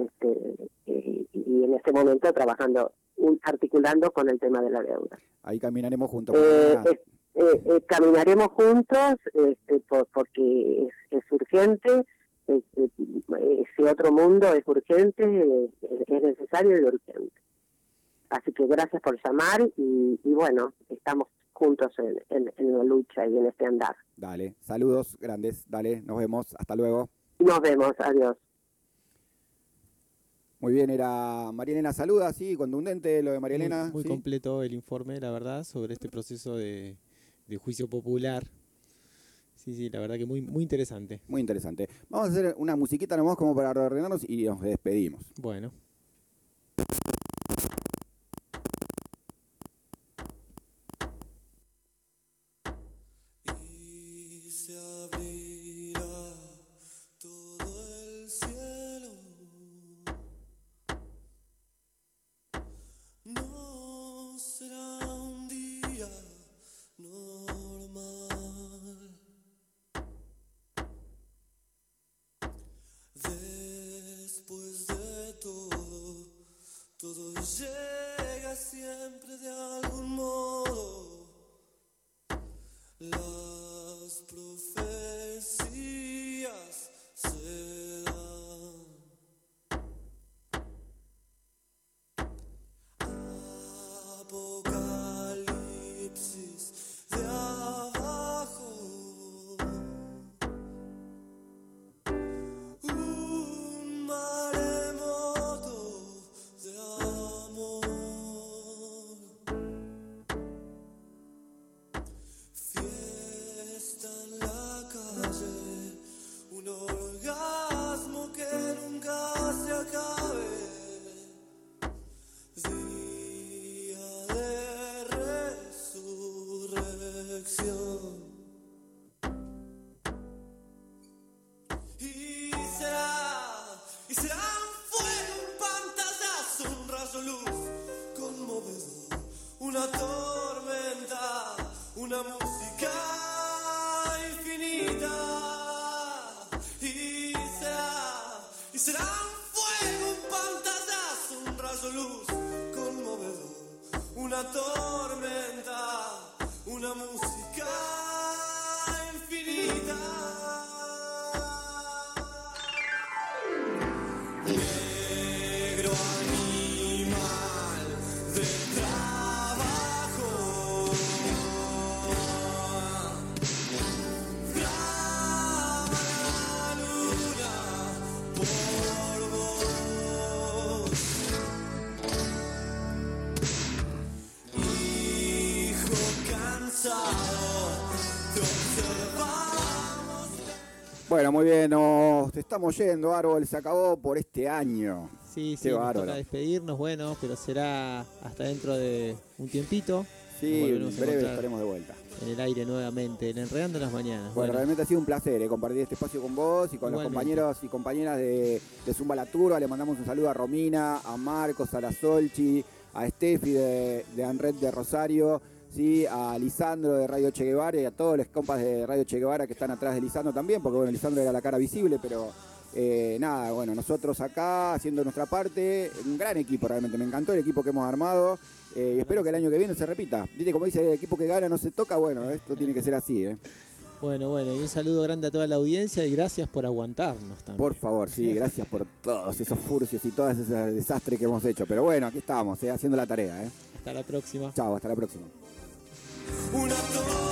y en este momento trabajando, articulando con el tema de la deuda. Ahí caminaremos juntos. Caminaremos juntos porque es urgente, ese otro mundo es urgente, es necesario y urgente. Así que gracias por llamar y bueno, estamos juntos en la lucha y en este andar. Dale, saludos grandes, dale, nos vemos, hasta luego. Nos vemos, adiós. Muy bien, era María Elena Saluda, sí, contundente lo de María Elena. Muy ¿sí? completo el informe, la verdad, sobre este proceso de juicio popular. Sí, la verdad que muy interesante. Muy interesante. Vamos a hacer una musiquita nomás como para reordenarnos y nos despedimos. Bueno. Y se abrirá todo el cielo. No será un día normal. Después de todo llega siempre de algún modo. Las profecías se dan. Apocalipsis de abajo. Un maremoto de amor. Fiesta en la calle, un orgasmo que nunca se acabe. Día de resurrección. Y será un fuego, un pantallazo, un rayo luz conmovedor, una tormenta, una música infinita. Y será un fuego, un pantallazo, un rayo luz conmovedor, una tormenta, una música infinita. Negro animal del trabajo, clama la luna por vos. Hijo cansado, te observamos. Bueno, muy bien, nos estamos yendo, Árbol, se acabó por este año. Sí, Qué nos bárbaro. toca despedirnos, bueno, pero será hasta dentro de un tiempito. Sí, Nos en volveremos a breve encontrar estaremos de vuelta. en el aire nuevamente, en Enredando las Mañanas. Bueno, realmente ha sido un placer compartir este espacio con vos y con los Igualmente. compañeros y compañeras de Zumba La Turba. Le mandamos un saludo a Romina, a Marcos, a la Solchi, a Steffi de Anred de Rosario, ¿sí? A Lisandro de Radio Che Guevara y a todos los compas de Radio Che Guevara que están atrás de Lisandro también, porque bueno, Lisandro era la cara visible, pero nada, bueno, nosotros acá haciendo nuestra parte, un gran equipo realmente, me encantó el equipo que hemos armado. Y espero que el año que viene se repita. ¿Viste? Como dice, el equipo que gana no se toca. Bueno, esto tiene que ser así, Bueno, y un saludo grande a toda la audiencia y gracias por aguantarnos también. Por favor, sí, gracias por todos esos furcios y todos esos desastres que hemos hecho. Pero bueno, aquí estamos, haciendo la tarea. Hasta la próxima. Chao, hasta la próxima. Una